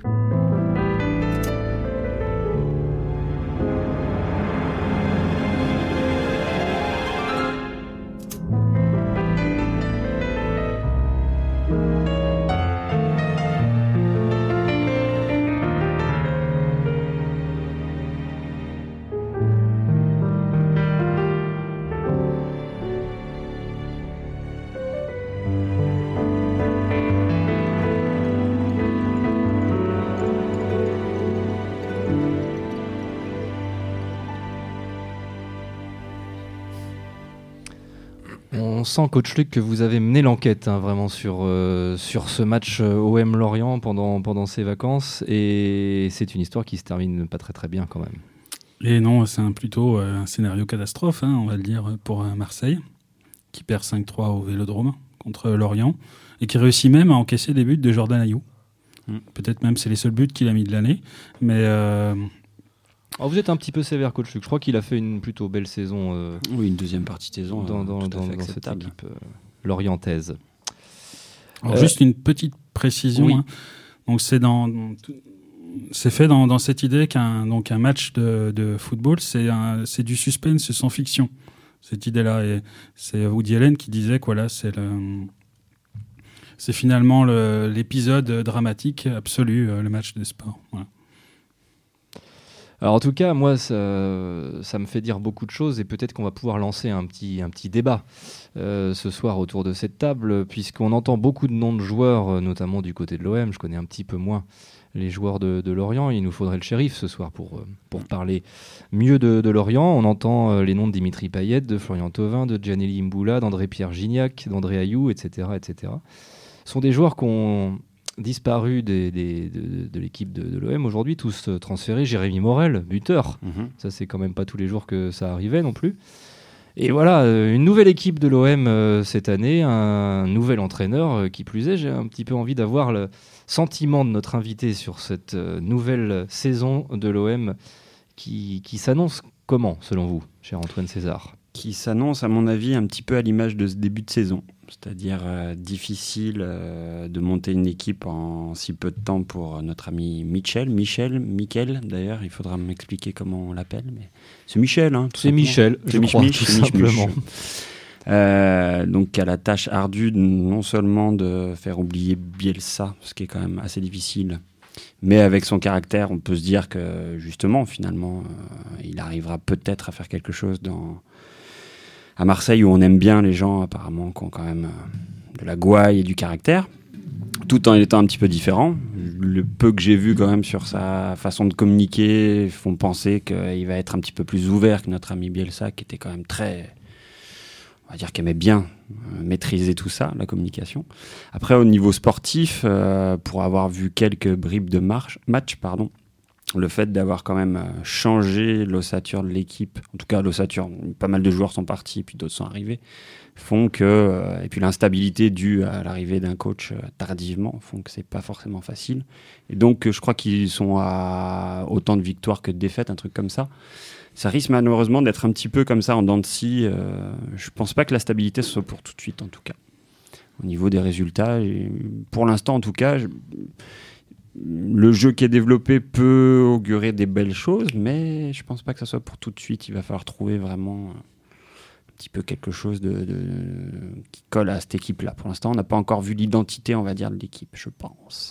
On sent, coach Luc, que vous avez mené l'enquête hein, vraiment sur, euh, sur ce match euh, O M Lorient pendant, pendant ces vacances, et c'est une histoire qui se termine pas très très bien quand même. Et non, c'est un, plutôt euh, un scénario catastrophe, hein, on va le dire, pour euh, Marseille, qui perd cinq trois au Vélodrome contre Lorient, et qui réussit même à encaisser des buts de Jordan Ayew. Mmh. Peut-être même c'est les seuls buts qu'il a mis de l'année, mais... Euh, Alors vous êtes un petit peu sévère, coach Luc. Je crois qu'il a fait une plutôt belle saison. Euh, oui, une deuxième partie de saison dans, dans, dans, dans cette équipe euh, lorientaise. Alors euh, juste une petite précision. Oui. Hein. Donc c'est dans, dans tout, c'est fait dans, dans cette idée qu'un donc un match de, de football, c'est, un, c'est du suspense sans fiction. Cette idée-là. Et c'est Woody Allen qui disait que voilà, c'est, le, c'est finalement le, l'épisode dramatique absolu, le match de sport. Voilà. Alors en tout cas, moi, ça, ça me fait dire beaucoup de choses et peut-être qu'on va pouvoir lancer un petit, un petit débat euh, ce soir autour de cette table, puisqu'on entend beaucoup de noms de joueurs, notamment du côté de l'O M. Je connais un petit peu moins les joueurs de, de Lorient. Il nous faudrait le shérif ce soir pour, pour parler mieux de, de Lorient. On entend les noms de Dimitri Payet, de Florian Thauvin, de Gianelli Mboula, d'André-Pierre Gignac, d'André Ayew, et cetera, et cetera. Ce sont des joueurs qu'on... disparus des, des, de, de l'équipe de, de l'O M aujourd'hui, tous transférés. Jérémy Morel, buteur. Mmh. Ça, c'est quand même pas tous les jours que ça arrivait non plus. Et voilà, une nouvelle équipe de l'O M euh, cette année, un nouvel entraîneur. Euh, qui plus est, j'ai un petit peu envie d'avoir le sentiment de notre invité sur cette euh, nouvelle saison de l'O M qui, qui s'annonce comment, selon vous, cher Antoine César ? Qui s'annonce, à mon avis, un petit peu à l'image de ce début de saison. C'est-à-dire euh, difficile euh, de monter une équipe en si peu de temps pour notre ami Michel. Michel, Michel, d'ailleurs, il faudra m'expliquer comment on l'appelle. Mais c'est Michel. Hein, c'est Michel, c'est je Mich- crois, Mich- tout c'est Mich- simplement. Mich- euh, donc, qui a la tâche ardue non seulement de faire oublier Bielsa, ce qui est quand même assez difficile, mais avec son caractère, on peut se dire que, justement, finalement, euh, il arrivera peut-être à faire quelque chose dans... à Marseille, où on aime bien les gens, apparemment, qui ont quand même euh, de la gouaille et du caractère, tout en étant un petit peu différent. Le peu que j'ai vu quand même sur sa façon de communiquer font penser qu'il va être un petit peu plus ouvert que notre ami Bielsa, qui était quand même très... on va dire qu'il aimait bien euh, maîtriser tout ça, la communication. Après, au niveau sportif, euh, pour avoir vu quelques bribes de marche, match, pardon, le fait d'avoir quand même changé l'ossature de l'équipe, en tout cas l'ossature, pas mal de joueurs sont partis, puis d'autres sont arrivés, font que, euh, et puis l'instabilité due à l'arrivée d'un coach euh, tardivement, font que c'est pas forcément facile. Et donc, je crois qu'ils sont à autant de victoires que de défaites, un truc comme ça. Ça risque malheureusement d'être un petit peu comme ça en dents de scie. Euh, je pense pas que la stabilité soit pour tout de suite, en tout cas. Au niveau des résultats, et pour l'instant, en tout cas, je... le jeu qui est développé peut augurer des belles choses, mais je pense pas que ça soit pour tout de suite. Il va falloir trouver vraiment un petit peu quelque chose de, de, qui colle à cette équipe-là. Pour l'instant, on n'a pas encore vu l'identité, on va dire, de l'équipe, je pense.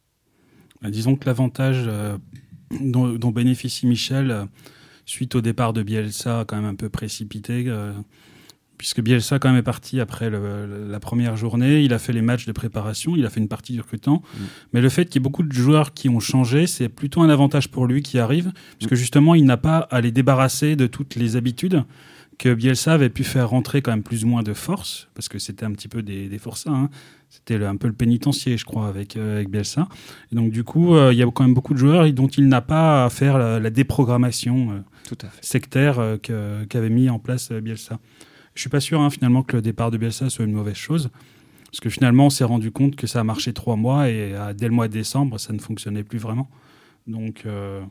Disons que l'avantage euh, dont, dont bénéficie Michel, euh, suite au départ de Bielsa, quand même un peu précipité, euh, puisque Bielsa quand même est parti après le, la première journée, il a fait les matchs de préparation, il a fait une partie du recrutement, mmh. mais le fait qu'il y ait beaucoup de joueurs qui ont changé, c'est plutôt un avantage pour lui qui arrive, puisque justement il n'a pas à les débarrasser de toutes les habitudes que Bielsa avait pu faire rentrer quand même plus ou moins de force, parce que c'était un petit peu des, des forçats, hein. C'était le, un peu le pénitencier, je crois, avec, euh, avec Bielsa. Et donc du coup, euh, il y a quand même beaucoup de joueurs dont il n'a pas à faire la, la déprogrammation euh, Tout à fait. sectaire euh, que, qu'avait mis en place euh, Bielsa. Je suis pas sûr hein, finalement que le départ de Bielsa soit une mauvaise chose, parce que finalement on s'est rendu compte que ça a marché trois mois et euh, dès le mois de décembre ça ne fonctionnait plus vraiment. Donc euh...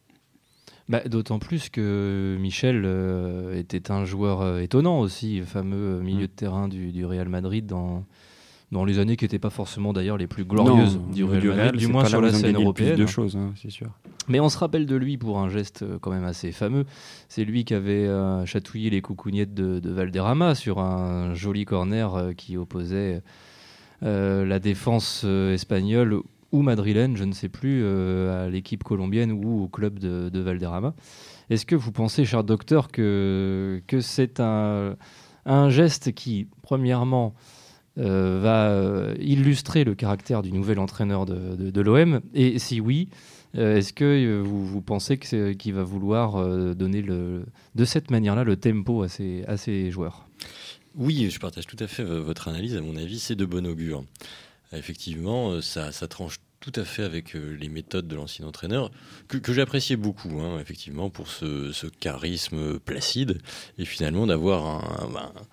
bah, d'autant plus que Michel euh, était un joueur euh, étonnant aussi, le fameux milieu de terrain du, du Real Madrid dans dans les années qui n'étaient pas forcément d'ailleurs les plus glorieuses non, du Real du Madrid, Real, du moins sur la scène européenne. De choses, hein, c'est sûr. Mais on se rappelle de lui pour un geste quand même assez fameux. C'est lui qui avait euh, chatouillé les coucougnettes de, de Valderrama sur un joli corner euh, qui opposait euh, la défense euh, espagnole ou madrilène, je ne sais plus, euh, à l'équipe colombienne ou au club de, de Valderrama. Est-ce que vous pensez, cher docteur, que, que c'est un, un geste qui, premièrement, Euh, va euh, illustrer le caractère du nouvel entraîneur de, de, de l'O M, et si oui, euh, est-ce que euh, vous, vous pensez que c'est, qu'il va vouloir euh, donner le, de cette manière-là le tempo à ses, à ses joueurs ? Oui, je partage tout à fait votre analyse. À mon avis, c'est de bon augure. Effectivement, ça, ça tranche tout à fait avec les méthodes de l'ancien entraîneur, que, que j'appréciais beaucoup, hein, effectivement, pour ce, ce charisme placide, et finalement d'avoir un, un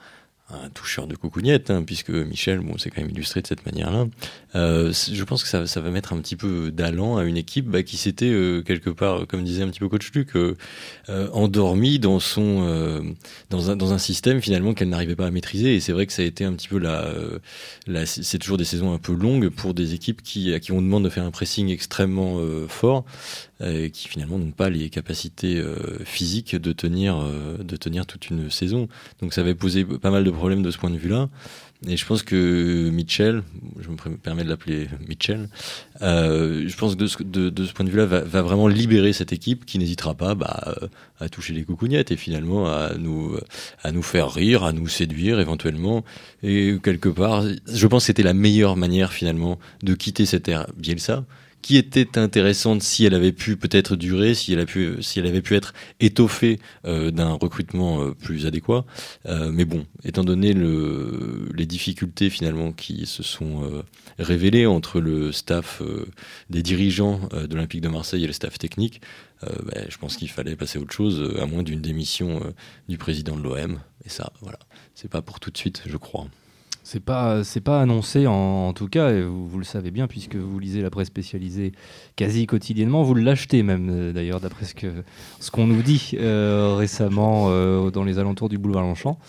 un toucheur de coucougnette, hein, puisque Michel, bon, c'est quand même illustré de cette manière-là. Euh, je pense que ça, ça va mettre un petit peu d'allant à une équipe bah, qui s'était euh, quelque part, comme disait un petit peu coach Luc, euh, euh, endormie dans son euh, dans un dans un système finalement qu'elle n'arrivait pas à maîtriser. Et c'est vrai que ça a été un petit peu la, euh, la c'est toujours des saisons un peu longues pour des équipes qui à qui on demande de faire un pressing extrêmement euh, fort, et qui finalement n'ont pas les capacités euh, physiques de tenir euh, de tenir toute une saison. Donc ça avait posé pas mal de problèmes de ce point de vue-là. Et je pense que Mitchell, je me permets de l'appeler Mitchell, euh, je pense que de ce, de, de ce point de vue-là va, va vraiment libérer cette équipe qui n'hésitera pas bah, à toucher les coucougnettes et finalement à nous, à nous faire rire, à nous séduire éventuellement. Et quelque part, je pense que c'était la meilleure manière finalement de quitter cette ère Bielsa, qui était intéressante si elle avait pu peut-être durer, si elle, a pu, si elle avait pu être étoffée euh, d'un recrutement euh, plus adéquat. Euh, mais bon, étant donné le, les difficultés finalement qui se sont euh, révélées entre le staff euh, des dirigeants euh, de l'Olympique de Marseille et le staff technique, euh, bah, je pense qu'il fallait passer à autre chose, à moins d'une démission euh, du président de l'O M. Et ça, voilà, c'est pas pour tout de suite, je crois. C'est pas, c'est pas annoncé en, en tout cas, et vous, vous le savez bien puisque vous lisez la presse spécialisée quasi quotidiennement, vous l'achetez même euh, d'ailleurs d'après ce, que, ce qu'on nous dit euh, récemment euh, dans les alentours du boulevard Longchamp.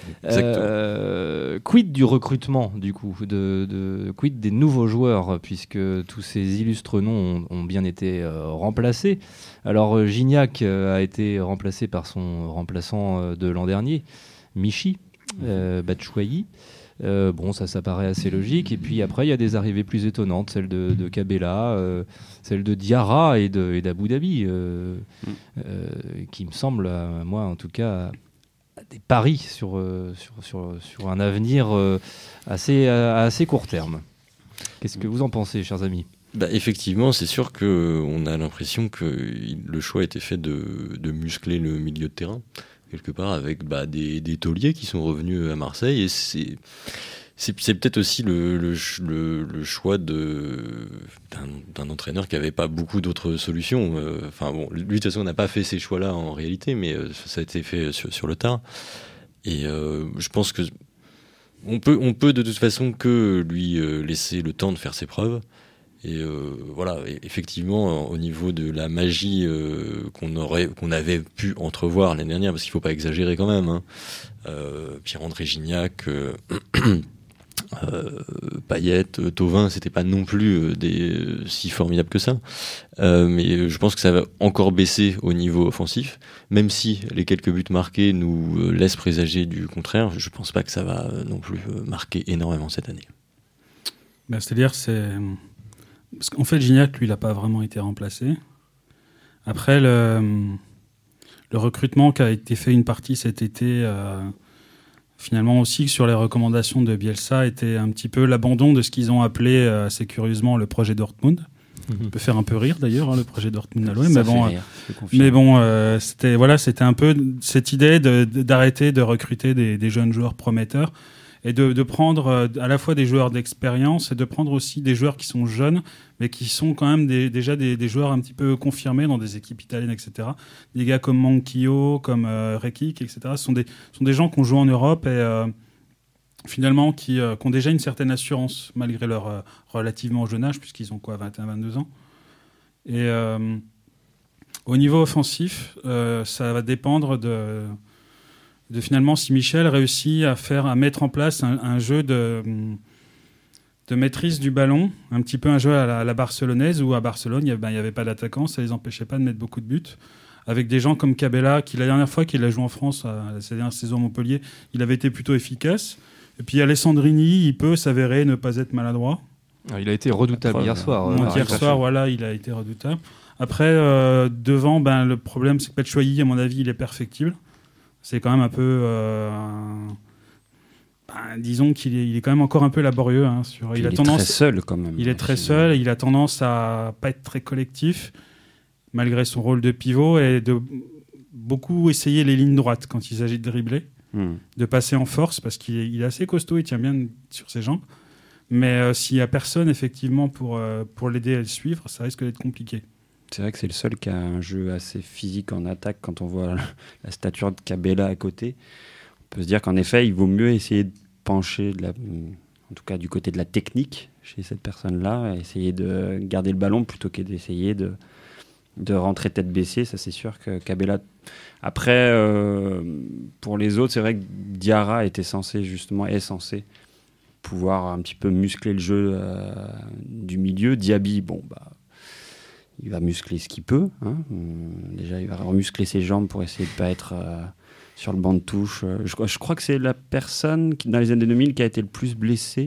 Euh, quid du recrutement du coup, de, de, quid des nouveaux joueurs puisque tous ces illustres noms ont, ont bien été euh, remplacés. Alors Gignac euh, a été remplacé par son remplaçant euh, de l'an dernier, Michi euh, Batshuayi. Euh, bon, ça, ça paraît assez logique. Et puis après, il y a des arrivées plus étonnantes, celle de, de Cabella, euh, celle de Diarra et, de, et d'Abu Dhabi, euh, mm. euh, qui me semble, à moi en tout cas, des paris sur, euh, sur, sur, sur un avenir euh, assez, à assez court terme. Qu'est-ce que vous en pensez, chers amis ? Bah, effectivement, c'est sûr qu'on a l'impression que le choix a été fait de, de muscler le milieu de terrain, quelque part, avec bah, des, des tauliers qui sont revenus à Marseille. Et c'est, c'est, c'est peut-être aussi le, le, le, le choix de, d'un, d'un entraîneur qui n'avait pas beaucoup d'autres solutions. Enfin bon, lui, de toute façon, on n'a pas fait ces choix-là en réalité, mais ça a été fait sur, sur le tard. Et euh, je pense que on peut, on peut de toute façon que lui euh, laisser le temps de faire ses preuves. Et euh, voilà, et effectivement, au niveau de la magie euh, qu'on aurait, qu'on avait pu entrevoir l'année dernière, parce qu'il ne faut pas exagérer quand même, hein, euh, Pierre-André Gignac, euh, euh, Payet, Thauvin, c'était pas non plus euh, des, euh, si formidable que ça. Euh, mais je pense que ça va encore baisser au niveau offensif, même si les quelques buts marqués nous euh, laissent présager du contraire. Je pense pas que ça va euh, non plus euh, marquer énormément cette année. Ben, c'est-à-dire, c'est parce qu'en fait, Gignac, lui, il n'a pas vraiment été remplacé. Après, le, le recrutement qui a été fait une partie cet été, euh, finalement aussi sur les recommandations de Bielsa, était un petit peu l'abandon de ce qu'ils ont appelé euh, assez curieusement le projet Dortmund. Mm-hmm. Ça peut faire un peu rire d'ailleurs, hein, le projet Dortmund à l'O M. Mais bon, rire, mais bon euh, c'était, voilà, c'était un peu cette idée de, de, d'arrêter de recruter des, des jeunes joueurs prometteurs et de, de prendre euh, à la fois des joueurs d'expérience et de prendre aussi des joueurs qui sont jeunes, mais qui sont quand même des, déjà des, des joueurs un petit peu confirmés dans des équipes italiennes, et cetera. Des gars comme Manquillo, comme euh, Rekic, et cetera. Ce sont des, sont des gens qui ont joué en Europe et euh, finalement qui, euh, qui ont déjà une certaine assurance, malgré leur euh, relativement jeune âge, puisqu'ils ont quoi, vingt et un vingt-deux ans. Et euh, au niveau offensif, euh, ça va dépendre de... de finalement si Michel réussit à faire à mettre en place un, un jeu de, de maîtrise du ballon, un petit peu un jeu à la, à la barcelonaise, où à Barcelone il n'y ben, avait pas d'attaquants, ça les empêchait pas de mettre beaucoup de buts, avec des gens comme Cabella qui la dernière fois qu'il a joué en France à sa dernière saison à Montpellier, il avait été plutôt efficace. Et puis Alessandrini, il peut s'avérer ne pas être maladroit. Il a été redoutable hier soir. Euh, hier soir, voilà, il a été redoutable. Après euh, devant, ben le problème c'est que Batshuayi, à mon avis, il est perfectible. C'est quand même un peu... Euh, ben, disons qu'il est, il est quand même encore un peu laborieux. Hein, sur, il, il a est tendance, très seul quand même. Il est très seul, il a tendance à pas être très collectif, malgré son rôle de pivot, et de beaucoup essayer les lignes droites quand il s'agit de dribbler, mmh. de passer en force, parce qu'il est, il est assez costaud, il tient bien sur ses jambes. Mais euh, s'il n'y a personne, effectivement, pour, euh, pour l'aider à le suivre, ça risque d'être compliqué. C'est vrai que c'est le seul qui a un jeu assez physique en attaque. Quand on voit la stature de Cabella à côté, on peut se dire qu'en effet, il vaut mieux essayer de pencher, de la, en tout cas du côté de la technique chez cette personne-là, essayer de garder le ballon plutôt que d'essayer de, de rentrer tête baissée. Ça, c'est sûr que Cabella... Après, euh, pour les autres, c'est vrai que Diarra était censé, justement, est censé pouvoir un petit peu muscler le jeu euh, du milieu. Diaby, bon, bah, il va muscler ce qu'il peut. Hein. Déjà, il va remuscler ses jambes pour essayer de ne pas être euh, sur le banc de touche. Je, je crois que c'est la personne qui, dans les années deux mille qui a été le plus blessée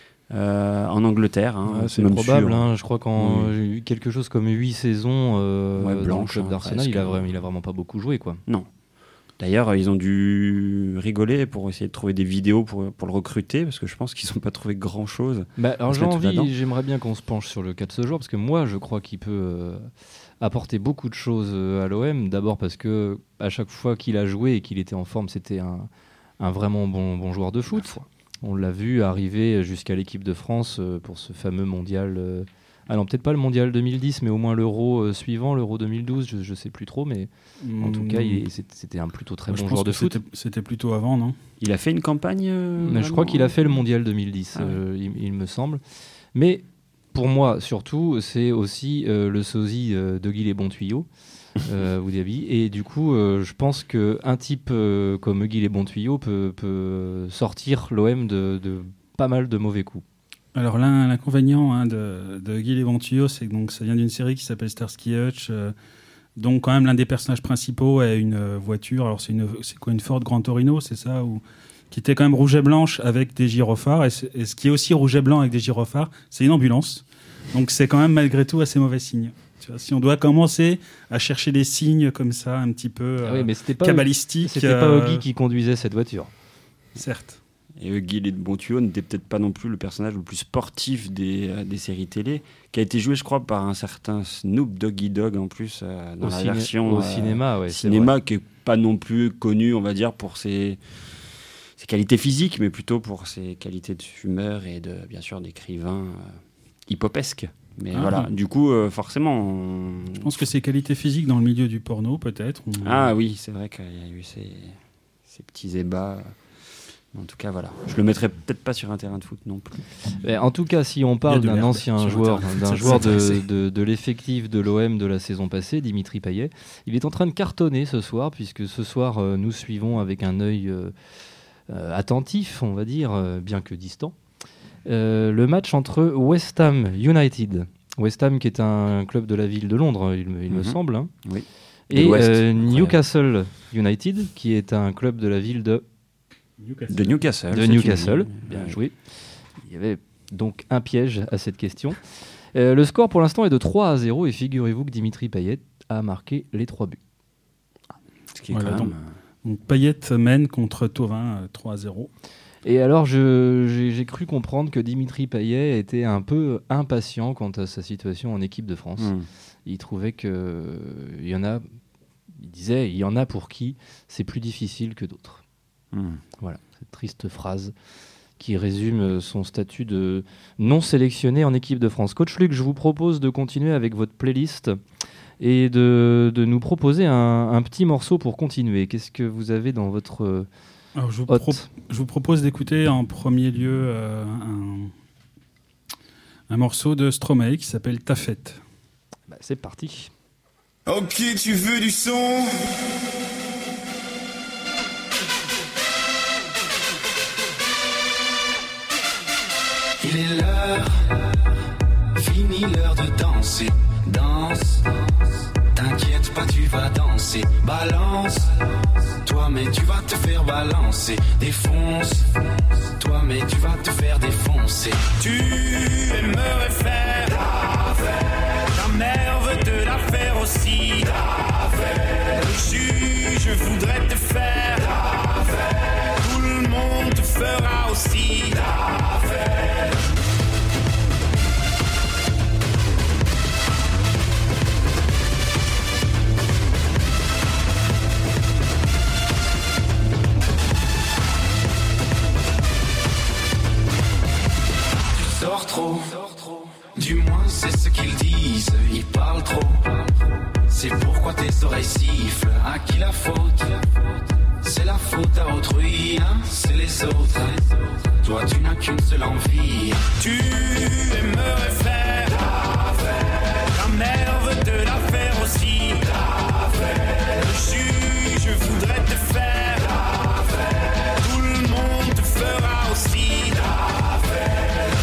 euh, en Angleterre. Hein. Ouais, c'est Même probable. sûr. Hein. Je crois qu'en Oui. eu quelque chose comme huit saisons euh, Ouais, dans le blanche, club hein, d'Arsenal, presque. il a, vraiment, il a vraiment pas beaucoup joué, quoi. Non. D'ailleurs, ils ont dû rigoler pour essayer de trouver des vidéos pour, pour le recruter, parce que je pense qu'ils n'ont pas trouvé grand-chose. Bah, alors Parce j'ai que tout là-dedans. envie, j'aimerais bien qu'on se penche sur le cas de ce joueur, parce que moi, je crois qu'il peut euh, apporter beaucoup de choses euh, à l'O M. D'abord parce que à chaque fois qu'il a joué et qu'il était en forme, c'était un, un vraiment bon, bon joueur de foot. On l'a vu arriver jusqu'à l'équipe de France euh, pour ce fameux mondial. Euh, ah non, peut-être pas le mondial deux mille dix, mais au moins l'Euro euh, suivant, l'Euro deux mille douze, je, je sais plus trop, mais en tout cas, il est- c'était c'était un plutôt très Moi, je bon pense joueur de que foot. c'était- C'était plutôt avant, non? Il a fait une campagne euh, Mais je crois vraiment qu'il a fait le mondial deux mille dix, Ah ouais. euh, il, il me semble. Mais pour moi, surtout, c'est aussi euh, le sosie euh, de Guy les bons tuyaux, euh, Oudiaby. Et du coup, euh, je pense qu'un type euh, comme Guy les bons tuyaux peut, peut sortir l'O M de, de pas mal de mauvais coups. Alors l'un, l'inconvénient hein, de, de Guy Léventillot, c'est que donc, ça vient d'une série qui s'appelle Starsky Hutch. Euh, donc quand même l'un des personnages principaux a une euh, voiture. Alors c'est, une, c'est quoi, une Ford Gran Torino, c'est ça ou, qui était quand même rouge et blanche avec des gyrophares. Et, c'est- et ce qui est aussi rouge et blanc avec des gyrophares, c'est une ambulance. Donc c'est quand même malgré tout assez mauvais signe. Tu vois, si on doit commencer à chercher des signes comme ça, un petit peu euh, Ah oui, mais c'était pas, cabalistiques. c'était euh, pas Oggy qui conduisait cette voiture. Certes. Et euh, Guy de Bontuyau n'était peut-être pas non plus le personnage le plus sportif des, euh, des séries télé, qui a été joué, je crois, par un certain Snoop Doggy Dogg en plus, euh, dans Au, la ciné- version au euh, cinéma, ouais, c'est cinéma, qui est pas non plus connu, on va dire, pour ses, ses qualités physiques, mais plutôt pour ses qualités de fumeur et de, bien sûr, d'écrivain euh, hip-hopesque. Mais Ah. voilà, du coup, euh, forcément. on- Je pense que c'est qualité physique dans le milieu du porno, peut-être. On- Ah oui, c'est vrai qu'il y a eu ces, ces petits ébats. En tout cas, voilà. Je le mettrais peut-être pas sur un terrain de foot non plus. Mais en tout cas, si on parle Il y a de d'un l'herbe ancien sur le joueur, terrain. d'un Ça, joueur c'est de, intéressant. de, de l'effectif de l'O M de la saison passée, Dimitri Payet, il est en train de cartonner ce soir, puisque ce soir, euh, nous suivons avec un œil euh, euh, attentif, on va dire, euh, bien que distant, euh, le match entre West Ham United. West Ham qui est un club de la ville de Londres, il, me- il me Mhm. semble, hein, Oui. De et l'Ouest, euh, incroyable. Newcastle United, qui est un club de la ville de De Newcastle. de c'est une Newcastle. ville. Bien Ouais. joué. Il y avait donc un piège à cette question. Euh, le score pour l'instant est de trois à zéro et figurez-vous que Dimitri Payet a marqué les trois buts. Ce qui est Voilà, quand donc. même, euh, Donc Payet mène contre Thauvin euh, trois à zéro. Et alors je- j'ai j'ai cru comprendre que Dimitri Payet était un peu impatient quant à sa situation en équipe de France. hmm. Il trouvait que il y en a, il disait, il y en a pour qui c'est plus difficile que d'autres. Hmm. Voilà, cette triste phrase qui résume son statut de non sélectionné en équipe de France. Coach Luc, je vous propose de continuer avec votre playlist et de, de nous proposer un, un petit morceau pour continuer. Qu'est-ce que vous avez dans votre euh, Alors, je, vous hôte pro- je vous propose d'écouter en premier lieu euh, un, un morceau de Stromae qui s'appelle Ta fête. Bah, c'est parti. Ok, tu veux du son? Il est l'heure, fini l'heure de danser. Danse, t'inquiète pas, tu vas danser. Balance, toi mais tu vas te faire balancer. Défonce, toi mais tu vas te faire défoncer. Tu aimerais faire ta fête, ta mère veut te la faire aussi. Ta fête, le juge voudrait te faire ta fête, tout le monde te fera aussi ta fête. Sors trop, du moins c'est ce qu'ils disent, ils parlent trop. C'est pourquoi tes oreilles sifflent, à qui la faute? les autres. Toi tu n'as qu'une seule envie. Tu aimerais faire la fête. Ta mère veut te la faire aussi. La fête. Le juge voudrait te faire la fête. Tout le monde te fera aussi la fête.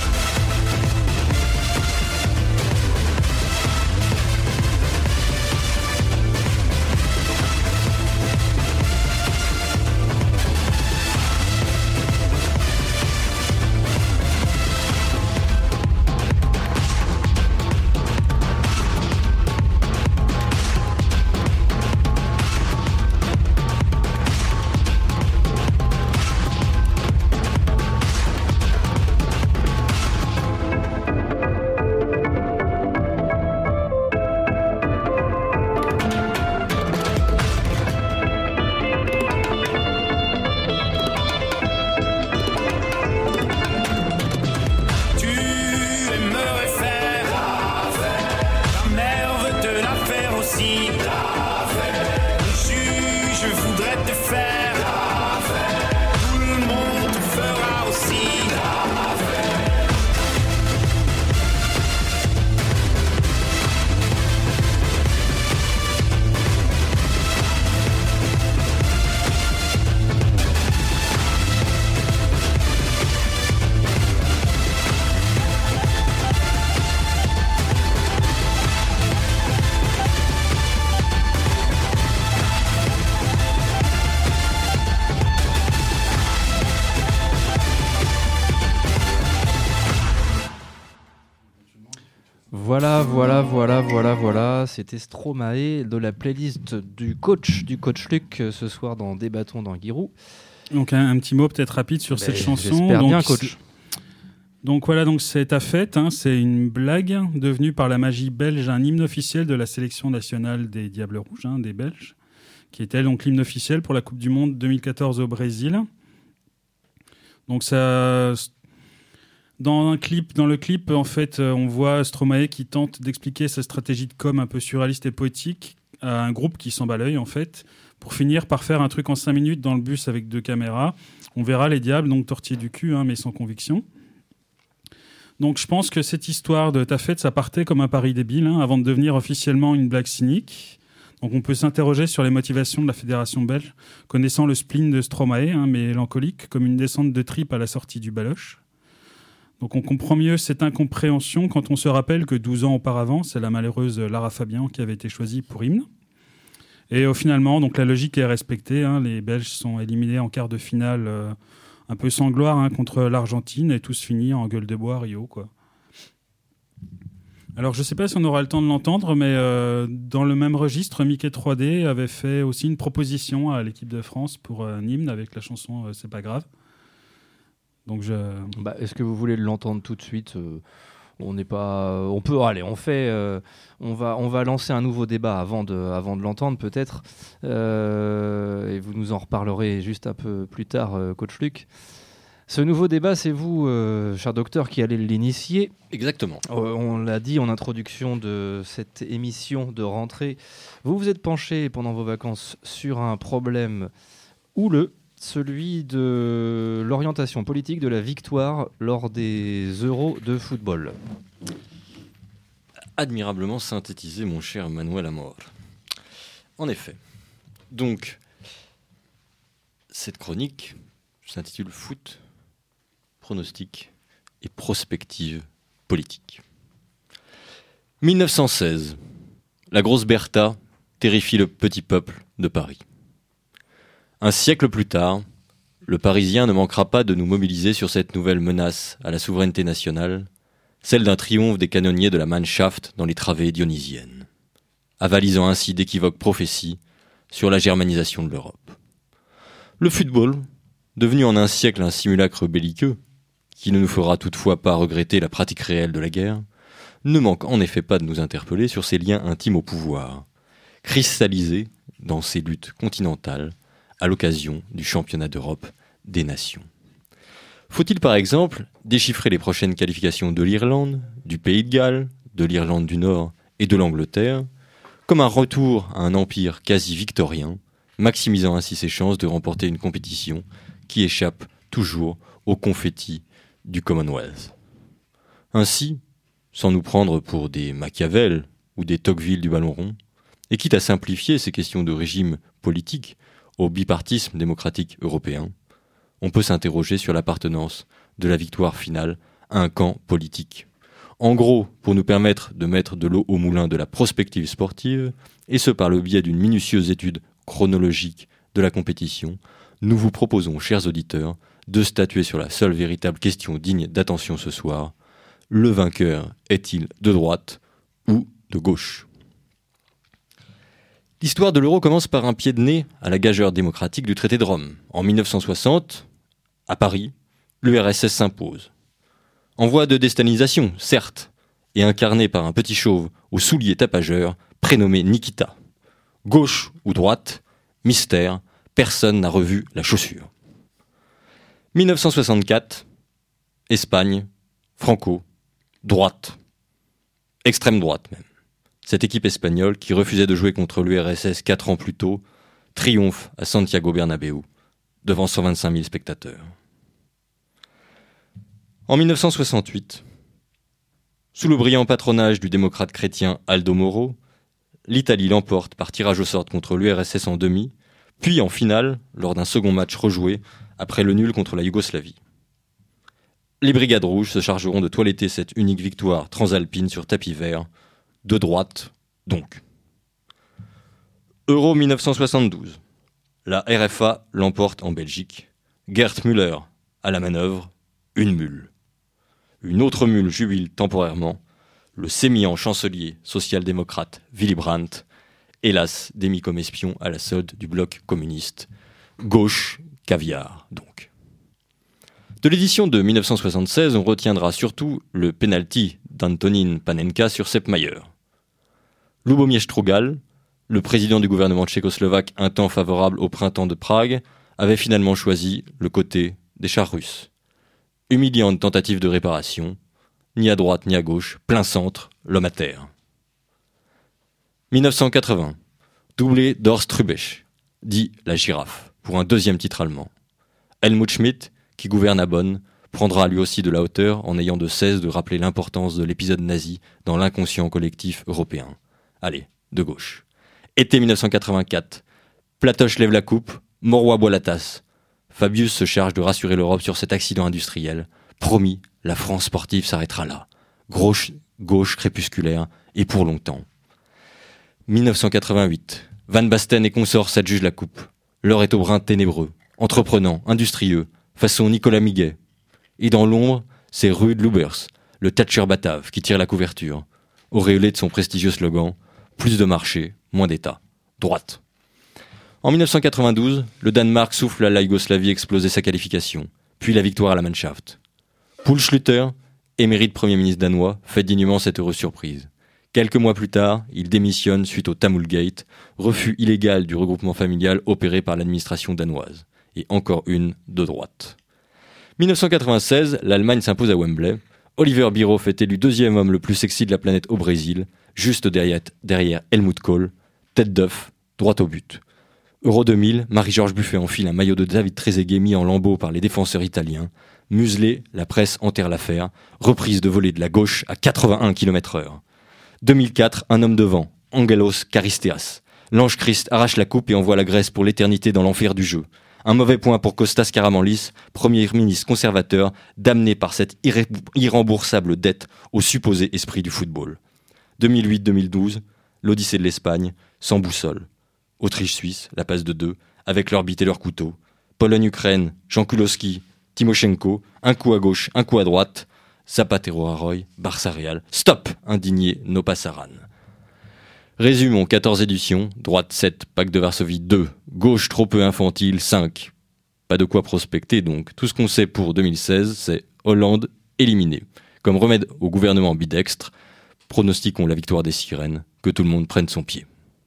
Voilà, voilà, voilà, voilà, voilà. C'était Stromae de la playlist du coach, du coach Luc, euh, ce soir dans Débattons dans Giroud. Donc un, un petit mot peut-être rapide sur Ben, cette chanson. j'espère donc, bien, coach. Donc voilà, donc c'est ta fête, hein, c'est une blague devenue par la magie belge un hymne officiel de la sélection nationale des Diables Rouges, hein, des Belges, qui était donc l'hymne officiel pour la Coupe du Monde deux mille quatorze au Brésil. Donc ça, dans un clip, dans le clip, en fait, on voit Stromae qui tente d'expliquer sa stratégie de com un peu surréaliste et poétique à un groupe qui s'en bat l'œil, en fait, pour finir par faire un truc en cinq minutes dans le bus avec deux caméras. On verra les Diables, donc tortillés du cul, hein, mais sans conviction. Donc je pense que cette histoire de ta fête, ça partait comme un pari débile, hein, avant de devenir officiellement une blague cynique. Donc on peut s'interroger sur les motivations de la fédération belge, connaissant le spleen de Stromae, hein, mélancolique, comme une descente de tripes à la sortie du baloche. Donc on comprend mieux cette incompréhension quand on se rappelle que douze ans auparavant, c'est la malheureuse Lara Fabian qui avait été choisie pour hymne. Et euh, finalement, donc la logique est respectée, hein, les Belges sont éliminés en quart de finale euh, un peu sans gloire, hein, contre l'Argentine, et tout se finit en gueule de bois à Rio, quoi. Alors je ne sais pas si on aura le temps de l'entendre, mais euh, dans le même registre, Mickey trois D avait fait aussi une proposition à l'équipe de France pour un hymne avec la chanson euh, C'est pas grave. Donc je... bah, est-ce que vous voulez l'entendre tout de suite? euh, On n'est pas, on peut, allez, on fait, euh, on va, on va lancer un nouveau débat avant de, avant de l'entendre peut-être, euh, et vous nous en reparlerez juste un peu plus tard, euh, coach Luc. Ce nouveau débat, c'est vous, euh, cher docteur, qui allez l'initier. Exactement. Euh, on l'a dit en introduction de cette émission de rentrée. Vous vous êtes penché pendant vos vacances sur un problème houleux, celui de l'orientation politique de la victoire lors des Euros de football. Admirablement synthétisé, mon cher Manuel Amor. En effet. Donc, cette chronique s'intitule Foot, pronostic et prospective politique. mille neuf cent seize. La grosse Bertha terrifie le petit peuple de Paris. Un siècle plus tard, le Parisien ne manquera pas de nous mobiliser sur cette nouvelle menace à la souveraineté nationale, celle d'un triomphe des canonniers de la Mannschaft dans les travées dionysiennes, avalisant ainsi d'équivoques prophéties sur la germanisation de l'Europe. Le football, devenu en un siècle un simulacre belliqueux, qui ne nous fera toutefois pas regretter la pratique réelle de la guerre, ne manque en effet pas de nous interpeller sur ses liens intimes au pouvoir, cristallisés dans ces luttes continentales à l'occasion du championnat d'Europe des nations. Faut-il par exemple déchiffrer les prochaines qualifications de l'Irlande, du Pays de Galles, de l'Irlande du Nord et de l'Angleterre, comme un retour à un empire quasi victorien, maximisant ainsi ses chances de remporter une compétition qui échappe toujours au confetti du Commonwealth. Ainsi, sans nous prendre pour des Machiavel ou des Tocqueville du ballon rond, et quitte à simplifier ces questions de régime politique au bipartisme démocratique européen, on peut s'interroger sur l'appartenance de la victoire finale à un camp politique. En gros, pour nous permettre de mettre de l'eau au moulin de la prospective sportive, et ce par le biais d'une minutieuse étude chronologique de la compétition, nous vous proposons, chers auditeurs, de statuer sur la seule véritable question digne d'attention ce soir. Le vainqueur est-il de droite ou de gauche ? L'histoire de l'euro commence par un pied de nez à la gageure démocratique du traité de Rome. En mille neuf cent soixante, à Paris, l'U R S S s'impose. En voie de déstalinisation, certes, et incarné par un petit chauve aux souliers tapageurs, prénommé Nikita. Gauche ou droite, mystère, personne n'a revu la chaussure. mille neuf cent soixante-quatre, Espagne, Franco, droite. Extrême droite même. Cette équipe espagnole, qui refusait de jouer contre l'U R S S quatre ans plus tôt, triomphe à Santiago Bernabéu, devant cent vingt-cinq mille spectateurs. En mille neuf cent soixante-huit, sous le brillant patronage du démocrate chrétien Aldo Moro, l'Italie l'emporte par tirage au sort contre l'U R S S en demi, puis en finale, lors d'un second match rejoué, après le nul contre la Yougoslavie. Les Brigades Rouges se chargeront de toiletter cette unique victoire transalpine sur tapis vert, de droite donc. Euro mille neuf cent soixante-douze. La R F A l'emporte en Belgique. Gerd Müller à la manœuvre, une mule. Une autre mule jubile temporairement, le sémillant chancelier social-démocrate Willy Brandt, hélas démis comme espion à la solde du bloc communiste. Gauche, caviar donc. De l'édition de mille neuf cent soixante-seize, on retiendra surtout le penalty d'Antonín Panenka sur Sepp Maier. Lubomir Strugal, le président du gouvernement tchécoslovaque un temps favorable au printemps de Prague, avait finalement choisi le côté des chars russes. Humiliante tentative de réparation, ni à droite ni à gauche, plein centre, l'homme à terre. mille neuf cent quatre-vingts, doublé d'Horst Rübesch, dit la girafe, pour un deuxième titre allemand. Helmut Schmidt, qui gouverne à Bonn, prendra lui aussi de la hauteur en ayant de cesse de rappeler l'importance de l'épisode nazi dans l'inconscient collectif européen. Allez, de gauche. Été mille neuf cent quatre-vingt-quatre. Platoche lève la coupe, Mauroy boit la tasse. Fabius se charge de rassurer l'Europe sur cet accident industriel. Promis, la France sportive s'arrêtera là. Gauche, gauche crépusculaire, et pour longtemps. mille neuf cent quatre-vingt-huit. Van Basten et consorts s'adjugent la coupe. L'heure est au brin ténébreux, entreprenant, industrieux, façon Nicolas Miguet. Et dans l'ombre, c'est Ruud Lubbers, le Thatcher batave, qui tire la couverture, auréolé de son prestigieux slogan « Plus de marché, moins d'État. Droite ». En mille neuf cent quatre-vingt-douze, le Danemark souffle à la Yougoslavie exploser sa qualification, puis la victoire à la Mannschaft. Poul Schlüter, émérite Premier ministre danois, fait dignement cette heureuse surprise. Quelques mois plus tard, il démissionne suite au Tamulgate, refus illégal du regroupement familial opéré par l'administration danoise. Et encore une de droite. mille neuf cent quatre-vingt-seize, l'Allemagne s'impose à Wembley. Oliver Bierhoff est élu deuxième homme le plus sexy de la planète au Brésil, juste derrière, derrière Helmut Kohl, tête d'œuf, droit au but. Euro deux mille, Marie-Georges Buffet enfile un maillot de David Trezeguet mis en lambeaux par les défenseurs italiens. Muselé, la presse enterre l'affaire. Reprise de volée de la gauche à quatre-vingt-un kilomètres heure. deux mille quatre, un homme devant, Angelos Charisteas. L'ange Christ arrache la coupe et envoie la Grèce pour l'éternité dans l'enfer du jeu. Un mauvais point pour Kostas Karamanlis, premier ministre conservateur, damné par cette irré- irremboursable dette au supposé esprit du football. deux mille huit deux mille douze, l'Odyssée de l'Espagne, sans boussole. Autriche-Suisse, la passe de deux, avec leur bite et leur couteau. Pologne-Ukraine, Jean Kulowski, Timoshenko, un coup à gauche, un coup à droite. Zapatero Arroy, Barça Real. Stop, indigné Nopasaran. Résumons, quatorze éditions, droite sept, Pacte de Varsovie deux, gauche trop peu infantile cinq. Pas de quoi prospecter donc. Tout ce qu'on sait pour deux mille seize, c'est Hollande éliminé. Comme remède au gouvernement ambidextre, pronostiquons la victoire des sirènes, que tout le monde prenne son pied.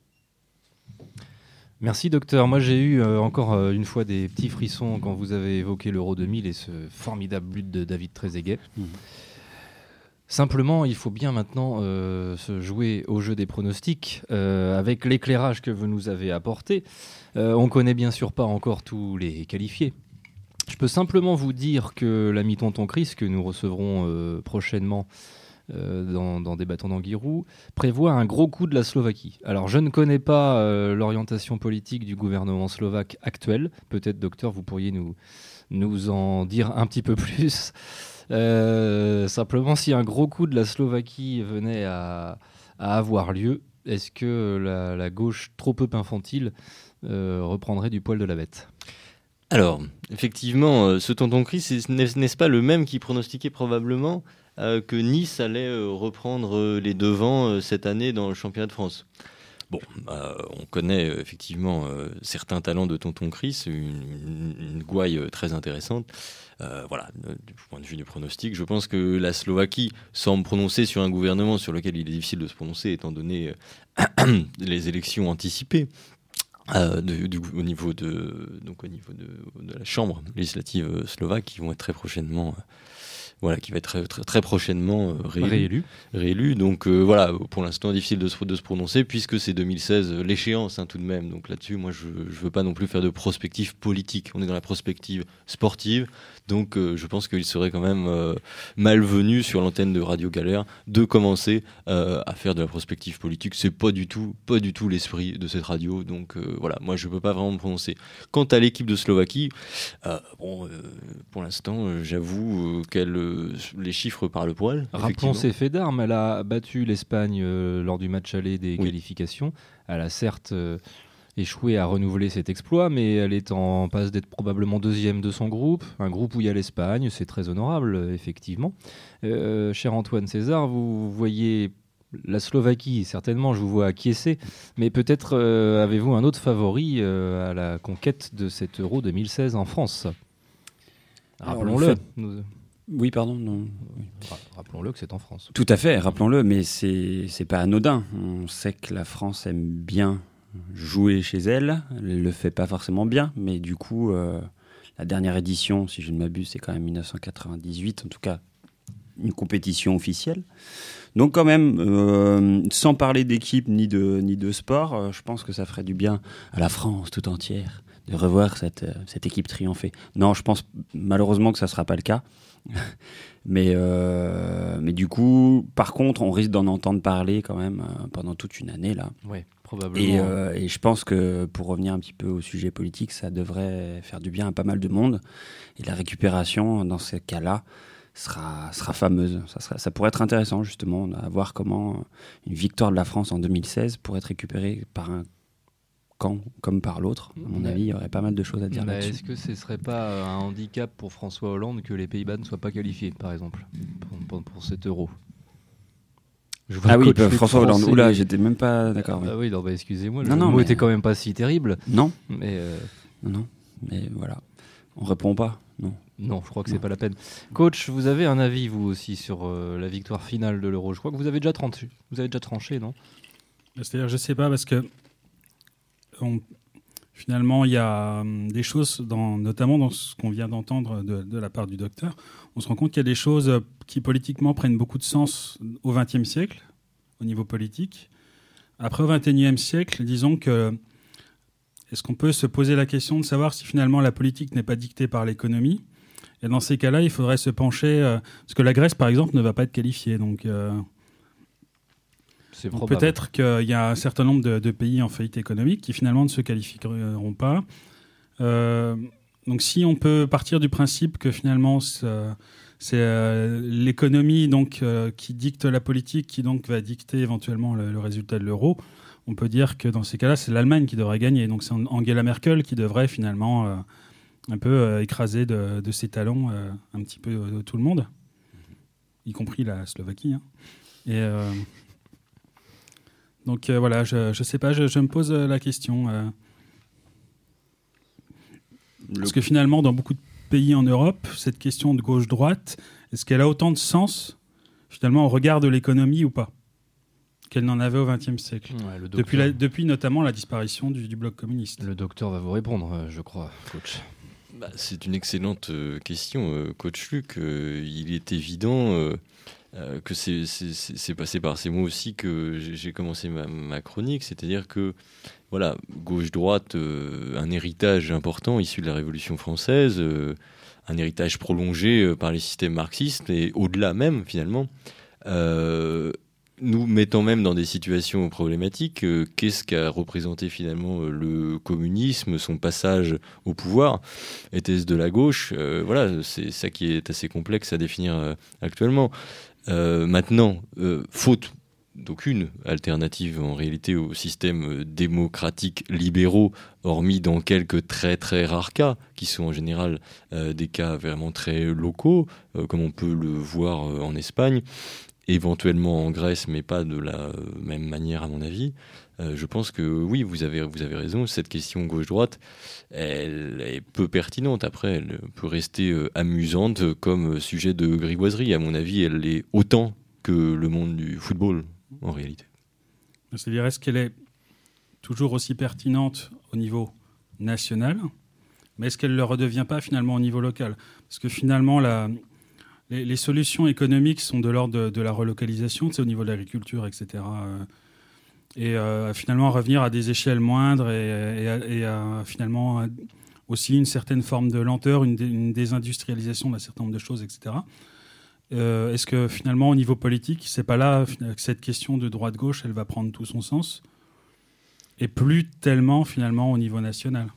Merci docteur. Moi j'ai eu euh, encore euh, une fois des petits frissons quand vous avez évoqué l'Euro deux mille et ce formidable but de David Trezeguet. Mmh. Simplement, il faut bien maintenant euh, se jouer au jeu des pronostics euh, avec l'éclairage que vous nous avez apporté. Euh, on connaît bien sûr pas encore tous les qualifiés. Je peux simplement vous dire que l'ami Tonton Chris, que nous recevrons euh, prochainement euh, dans, dans Débattons d'Anguirou, prévoit un gros coup de la Slovaquie. Alors, je ne connais pas euh, l'orientation politique du gouvernement slovaque actuel. Peut-être, docteur, vous pourriez nous, nous en dire un petit peu plus. Euh, simplement, si un gros coup de la Slovaquie venait à, à avoir lieu, est-ce que la, la gauche trop peu infantile euh, reprendrait du poil de la bête ? Alors, effectivement, euh, ce tonton Chris, est- n'est- n'est-ce pas le même qui pronostiquait probablement euh, que Nice allait euh, reprendre euh, les devants euh, cette année dans le championnat de France ? Bon, euh, on connaît euh, effectivement euh, certains talents de tonton Chris, une, une, une gouaille euh, très intéressante. Euh, voilà, euh, du point de vue du pronostic, je pense que la Slovaquie semble prononcer sur un gouvernement sur lequel il est difficile de se prononcer étant donné euh, les élections anticipées. Euh, de, du, au niveau de donc au niveau de, de la chambre législative euh, slovaque qui vont être très prochainement euh, voilà qui va être très très, très prochainement euh, réélu, Réélu. réélu donc euh, voilà pour l'instant difficile de se, de se prononcer puisque c'est deux mille seize euh, l'échéance hein, tout de même donc là-dessus moi je je veux pas non plus faire de prospective politique, on est dans la prospective sportive donc euh, je pense qu'il serait quand même euh, malvenu sur l'antenne de Radio Galère de commencer euh, à faire de la prospective politique, c'est pas du tout pas du tout l'esprit de cette radio donc euh, voilà, moi je peux pas vraiment me prononcer. Quant à l'équipe de Slovaquie, euh, bon, euh, pour l'instant, euh, j'avoue euh, qu'elle, euh, les chiffres parlent pour elle. Rappelons ses faits d'armes, elle a battu l'Espagne euh, lors du match aller des Oui. qualifications. Elle a certes euh, échoué à renouveler cet exploit, mais elle est en passe d'être probablement deuxième de son groupe. Un groupe où il y a l'Espagne, c'est très honorable, euh, effectivement. Euh, cher Antoine César, vous voyez la Slovaquie, certainement, je vous vois acquiescer, mais peut-être euh, avez-vous un autre favori euh, à la conquête de cet Euro deux mille seize en France ? Alors, Rappelons-le. le fait- Nous- Oui, pardon. Non. Ra- Rappelons-le que c'est en France. Tout à fait, rappelons-le, mais c'est c'est pas anodin. On sait que la France aime bien jouer chez elle. Elle le fait pas forcément bien, mais du coup, euh, la dernière édition, si je ne m'abuse, c'est quand même dix-neuf cent quatre-vingt-dix-huit, en tout cas une compétition officielle. Donc quand même, euh, sans parler d'équipe ni de, ni de sport, euh, je pense que ça ferait du bien à la France tout entière de revoir cette, euh, cette équipe triompher. Non, je pense malheureusement que ça ne sera pas le cas. mais, euh, mais du coup, par contre, on risque d'en entendre parler quand même euh, pendant toute une année là. Oui, probablement. Et, euh, et je pense que pour revenir un petit peu au sujet politique, ça devrait faire du bien à pas mal de monde. Et la récupération, dans ces cas-là, sera, sera fameuse. Ça, sera, ça pourrait être intéressant, justement, à voir comment une victoire de la France en deux mille seize pourrait être récupérée par un camp comme par l'autre. À mon Mais- avis, il y aurait pas mal de choses à dire Mais là-dessus. est-ce que ce ne serait pas euh, un handicap pour François Hollande que les Pays-Bas ne soient pas qualifiés, par exemple, pour, pour, pour cet euro ? Je vois Ah le oui, coach bah, François Hollande. français- Oula, j'étais même pas d'accord. oui. Ah oui, non, bah, excusez-moi, le Non, non, mot mais- était quand même pas si terrible. Non, Mais euh, non, non. Mais voilà. On répond pas. Non. non, je crois que c'est Non. pas la peine. Coach, vous avez un avis, vous aussi, sur euh, la victoire finale de l'euro ? Je crois que vous avez déjà tranché, vous avez déjà tranché, non ? C'est-à-dire, je sais pas, parce que on- finalement, il y a hum, des choses, dans, notamment dans ce qu'on vient d'entendre de, de la part du docteur, on se rend compte qu'il y a des choses euh, qui politiquement prennent beaucoup de sens au vingtième siècle, au niveau politique. Après, au vingt et unième siècle, disons que est-ce qu'on peut se poser la question de savoir si finalement la politique n'est pas dictée par l'économie ? Et dans ces cas-là, il faudrait se pencher, euh, parce que la Grèce, par exemple, ne va pas être qualifiée, donc... euh, C'est donc probable. peut-être qu'il y a un certain nombre de, de pays en faillite économique qui finalement ne se qualifieront pas. Euh, donc si on peut partir du principe que finalement c'est, c'est euh, l'économie donc euh, qui dicte la politique, qui donc va dicter éventuellement le, le résultat de l'euro, on peut dire que dans ces cas-là c'est l'Allemagne qui devrait gagner. Donc c'est Angela Merkel qui devrait finalement euh, un peu euh, écraser de, de ses talons euh, un petit peu euh, tout le monde, y compris la Slovaquie. Hein. Et euh, Donc euh, voilà, je ne sais pas, je, je me pose euh, la question. Euh, Le- Parce que finalement, dans beaucoup de pays en Europe, cette question de gauche-droite, est-ce qu'elle a autant de sens, finalement, au regard de l'économie ou pas, qu'elle n'en avait au vingtième siècle Ouais, le, depuis, docteur, la- depuis notamment la disparition du, du bloc communiste. le docteur va vous répondre, euh, je crois, coach. Bah, c'est une excellente euh, question, euh, coach Luc. Euh, il est évident euh, euh, que c'est, c'est, c'est c'est passé par ces mots aussi que j'ai, j'ai commencé ma, ma chronique, c'est-à-dire que voilà, gauche-droite, euh, un héritage important issu de la Révolution française, euh, un héritage prolongé euh, par les systèmes marxistes, et au-delà même, finalement, euh, nous mettant même dans des situations problématiques. Euh, qu'est-ce qu'a représenté finalement euh, le communisme, son passage au pouvoir? Était-ce de la gauche? euh, Voilà, c'est ça qui est assez complexe à définir euh, actuellement. Euh, maintenant, euh, faute d'aucune alternative en réalité aux systèmes démocratiques libéraux, hormis dans quelques très très rares cas, qui sont en général euh, des cas vraiment très locaux, euh, comme on peut le voir euh, en Espagne, éventuellement en Grèce, mais pas de la même manière à mon avis. Euh, je pense que oui, vous avez, vous avez raison, cette question gauche-droite, elle est peu pertinente. Après, elle peut rester euh, amusante comme sujet de grivoiserie. À mon avis, elle l'est autant que le monde du football, en réalité. C'est-à-dire, est-ce qu'elle est toujours aussi pertinente au niveau national, mais est-ce qu'elle ne le redevient pas finalement au niveau local? Parce que finalement, la, les, les solutions économiques sont de l'ordre de, de la relocalisation, c'est au niveau de l'agriculture, et cetera. Et euh, finalement, revenir à des échelles moindres et, et, à, et à, finalement aussi une certaine forme de lenteur, une, dé, une désindustrialisation d'un certain nombre de choses, et cetera. Euh, est-ce que finalement, au niveau politique, c'est pas là que cette question de droite-gauche, elle va prendre tout son sens, et plus tellement finalement au niveau national?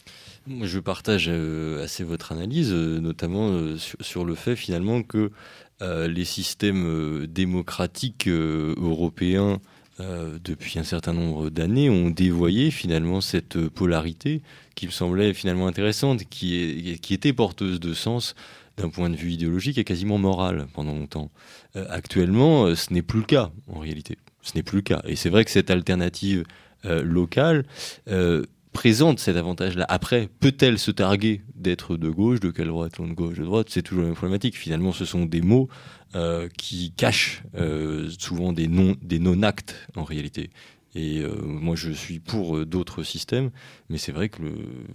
Je partage euh, assez votre analyse, euh, notamment euh, sur, sur le fait finalement que euh, les systèmes euh, démocratiques euh, européens euh, depuis un certain nombre d'années ont dévoyé finalement cette polarité qui me semblait finalement intéressante, qui, est, qui était porteuse de sens d'un point de vue idéologique et quasiment moral pendant longtemps. Euh, actuellement, euh, ce n'est plus le cas en réalité. Ce n'est plus le cas. Et c'est vrai que cette alternative euh, locale euh, présente cet avantage-là. Après, peut-elle se targuer d'être de gauche, de quelle droite, de gauche, de droite? C'est toujours la même problématique. Finalement, ce sont des mots euh, qui cachent euh, souvent des, non, des non-actes en réalité. Et euh, moi, je suis pour euh, d'autres systèmes, mais c'est vrai que le,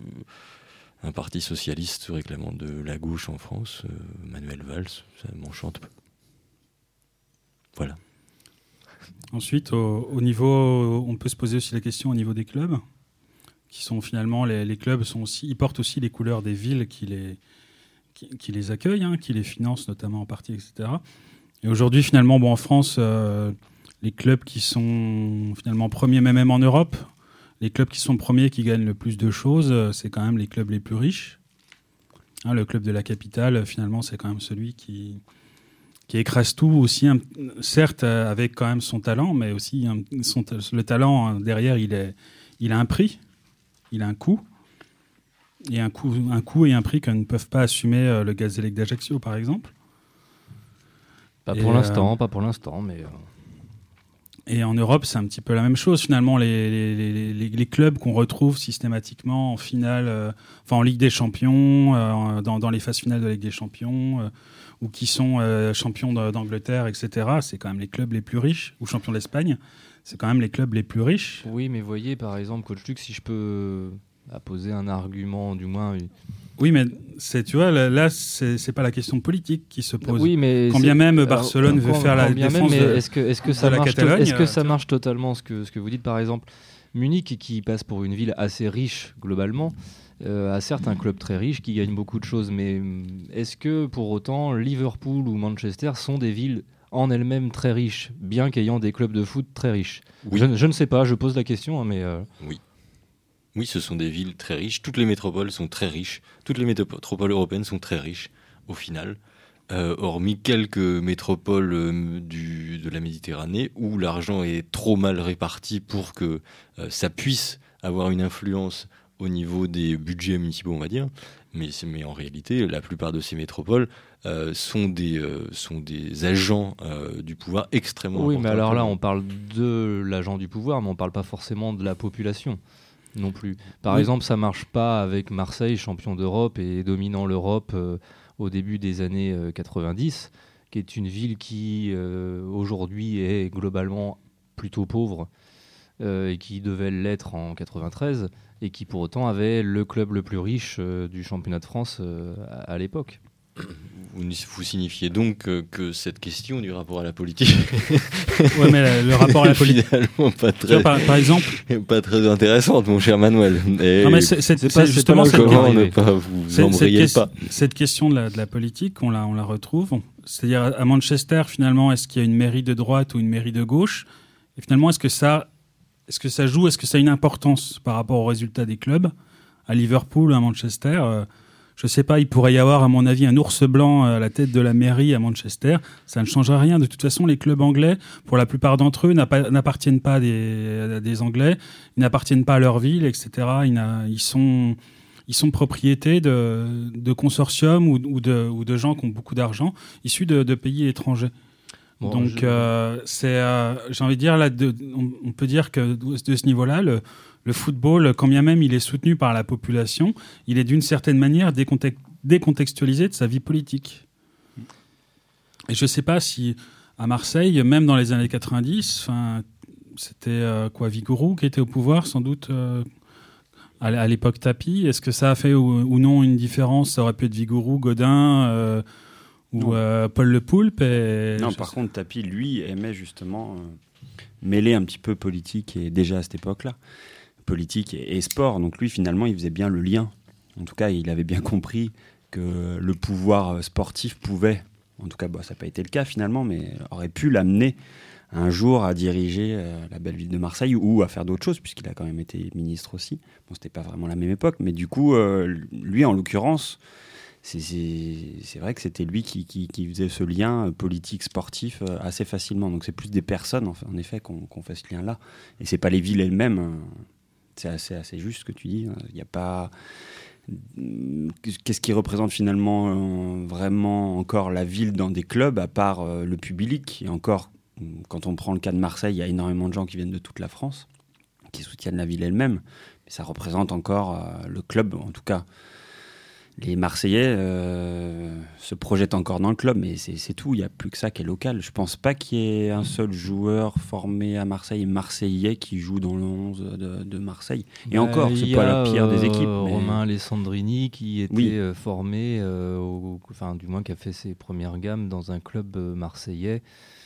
un parti socialiste réclamant de la gauche en France, euh, Manuel Valls, ça m'enchante peu. Voilà. Ensuite, au, au niveau, on peut se poser aussi la question au niveau des clubs, qui sont finalement les, les clubs sont aussi, ils portent aussi les couleurs des villes qui les qui, qui les accueillent, hein, qui les financent notamment en partie, et cetera. Et aujourd'hui, finalement, bon, en France, euh, les clubs qui sont finalement premiers, même, même en Europe, les clubs qui sont premiers, qui gagnent le plus de choses, euh, c'est quand même les clubs les plus riches. Hein, le club de la capitale, finalement, c'est quand même celui qui qui écrase tout aussi, un, certes euh, avec quand même son talent, mais aussi un, son, le talent hein, derrière, il est, il a un prix. Il a un coût, et un coût, un coût et un prix que ne peuvent pas assumer euh, le Gazélec d'Ajaccio, par exemple. Pas et pour euh, l'instant, pas pour l'instant, mais... Euh... Et en Europe, c'est un petit peu la même chose. Finalement, les, les, les, les clubs qu'on retrouve systématiquement en finale, euh, enfin en Ligue des Champions, euh, dans, dans les phases finales de la Ligue des Champions, euh, ou qui sont euh, champions d'Angleterre, et cetera, c'est quand même les clubs les plus riches, ou champions d'Espagne. C'est quand même les clubs les plus riches. Oui, mais voyez, par exemple, Coach Luc, si je peux poser un argument, du moins... Oui, mais c'est, tu vois, là, là c'est, c'est pas la question politique qui se pose. Oui, mais quand bien même Barcelone alors, veut quand, faire quand la défense même, de, est-ce que, est-ce que ça, la marche, Catalogne, est-ce que ça marche totalement, ce que, ce que vous dites, par exemple, Munich, qui passe pour une ville assez riche, globalement, euh, a certes un club très riche qui gagne beaucoup de choses, mais est-ce que, pour autant, Liverpool ou Manchester sont des villes en elles-mêmes très riches, bien qu'ayant des clubs de foot très riches? Oui. je, je ne sais pas, je pose la question, hein, mais... Euh... Oui. Oui, ce sont des villes très riches. Toutes les métropoles sont très riches. Toutes les métropoles européennes sont très riches, au final. Euh, hormis quelques métropoles euh, du, de la Méditerranée où l'argent est trop mal réparti pour que euh, ça puisse avoir une influence au niveau des budgets municipaux, on va dire. Mais, mais en réalité, la plupart de ces métropoles euh, sont, des, euh, sont des agents euh, du pouvoir extrêmement importants. Oui, mais alors là, on parle de l'agent du pouvoir, mais on ne parle pas forcément de la population non plus. Par oui. exemple, ça ne marche pas avec Marseille, champion d'Europe et dominant l'Europe euh, au début des années euh, quatre-vingt-dix, qui est une ville qui, euh, aujourd'hui, est globalement plutôt pauvre euh, et qui devait l'être en quatre-vingt-treize, et qui pour autant avait le club le plus riche euh, du championnat de France euh, à, à l'époque. vous, vous signifiez donc euh, que cette question du rapport à la politique. Ouais, mais le, le rapport à la politique. Finalement, pas Tu vois, très, par, par exemple. pas très intéressante, mon cher Manuel. Et Non, mais c'est, c'est, c'est, pas- c'est c'est justement pas là cette, où je comment veux ne arriver. pas vous c'est- cette, embrayer le ques- pas. cette question de la, de la politique, on la, on la retrouve. C'est-à-dire, à Manchester, finalement, est-ce qu'il y a une mairie de droite ou une mairie de gauche ? Et finalement, est-ce que ça, est-ce que ça joue ? Est-ce que ça a une importance par rapport aux résultats des clubs ? À Liverpool, à Manchester, euh, je sais pas, il pourrait y avoir, à mon avis, un ours blanc à la tête de la mairie à Manchester. Ça ne changera rien. De toute façon, les clubs anglais, pour la plupart d'entre eux, n'appa- n'appartiennent pas à des, à des Anglais. Ils n'appartiennent pas à leur ville, et cetera. Ils, n'a- ils sont, ils sont propriétés de, de consortiums ou, ou, de, ou de gens qui ont beaucoup d'argent, issus de, de pays étrangers. Bon, Donc, je- euh, c'est, euh, j'ai envie de dire, là, de, on, on peut dire que de, de ce niveau-là, le, le football, quand bien même il est soutenu par la population, il est d'une certaine manière déconte- décontextualisé de sa vie politique. Et je ne sais pas si à Marseille, même dans les années quatre-vingt-dix, c'était euh, quoi, Vigouroux qui était au pouvoir, sans doute euh, à, à l'époque Tapi. Est-ce que ça a fait ou, ou non une différence ? Ça aurait pu être Vigouroux, Godin euh, ou euh, Paul Le Poulpe. Et Non, je par sais- contre, Tapi, lui, aimait justement euh, mêler un petit peu politique, et déjà à cette époque-là, politique et, et sport. Donc lui, finalement, il faisait bien le lien. En tout cas, il avait bien compris que le pouvoir sportif pouvait, en tout cas, bah, ça n'a pas été le cas finalement, mais aurait pu l'amener un jour à diriger euh, la belle ville de Marseille ou à faire d'autres choses, puisqu'il a quand même été ministre aussi. Bon, c'était pas vraiment la même époque, mais du coup, euh, lui, en l'occurrence, c'est, c'est, c'est vrai que c'était lui qui, qui, qui faisait ce lien politique-sportif euh, assez facilement. Donc c'est plus des personnes, en, fait, en effet, qu'on, qu'on fait ce lien-là. Et c'est pas les villes elles-mêmes. Hein. C'est assez, assez juste ce que tu dis. Il n'y a pas... Qu'est-ce qui représente finalement euh, vraiment encore la ville dans des clubs, à part euh, le public ? Et encore, quand on prend le cas de Marseille, il y a énormément de gens qui viennent de toute la France, qui soutiennent la ville elle-même. Mais ça représente encore euh, le club, en tout cas. Les Marseillais euh, se projettent encore dans le club, mais c'est, c'est tout. Il n'y a plus que ça qui est local. Je ne pense pas qu'il y ait un seul joueur formé à Marseille, marseillais, qui joue dans le onze de, de Marseille. Et Bah, encore, il c'est y pas a, la pire des euh, équipes. Mais... Romain Alessandrini qui était Oui. euh, formé, euh, au- enfin du moins qui a fait ses premières gammes dans un club euh, marseillais.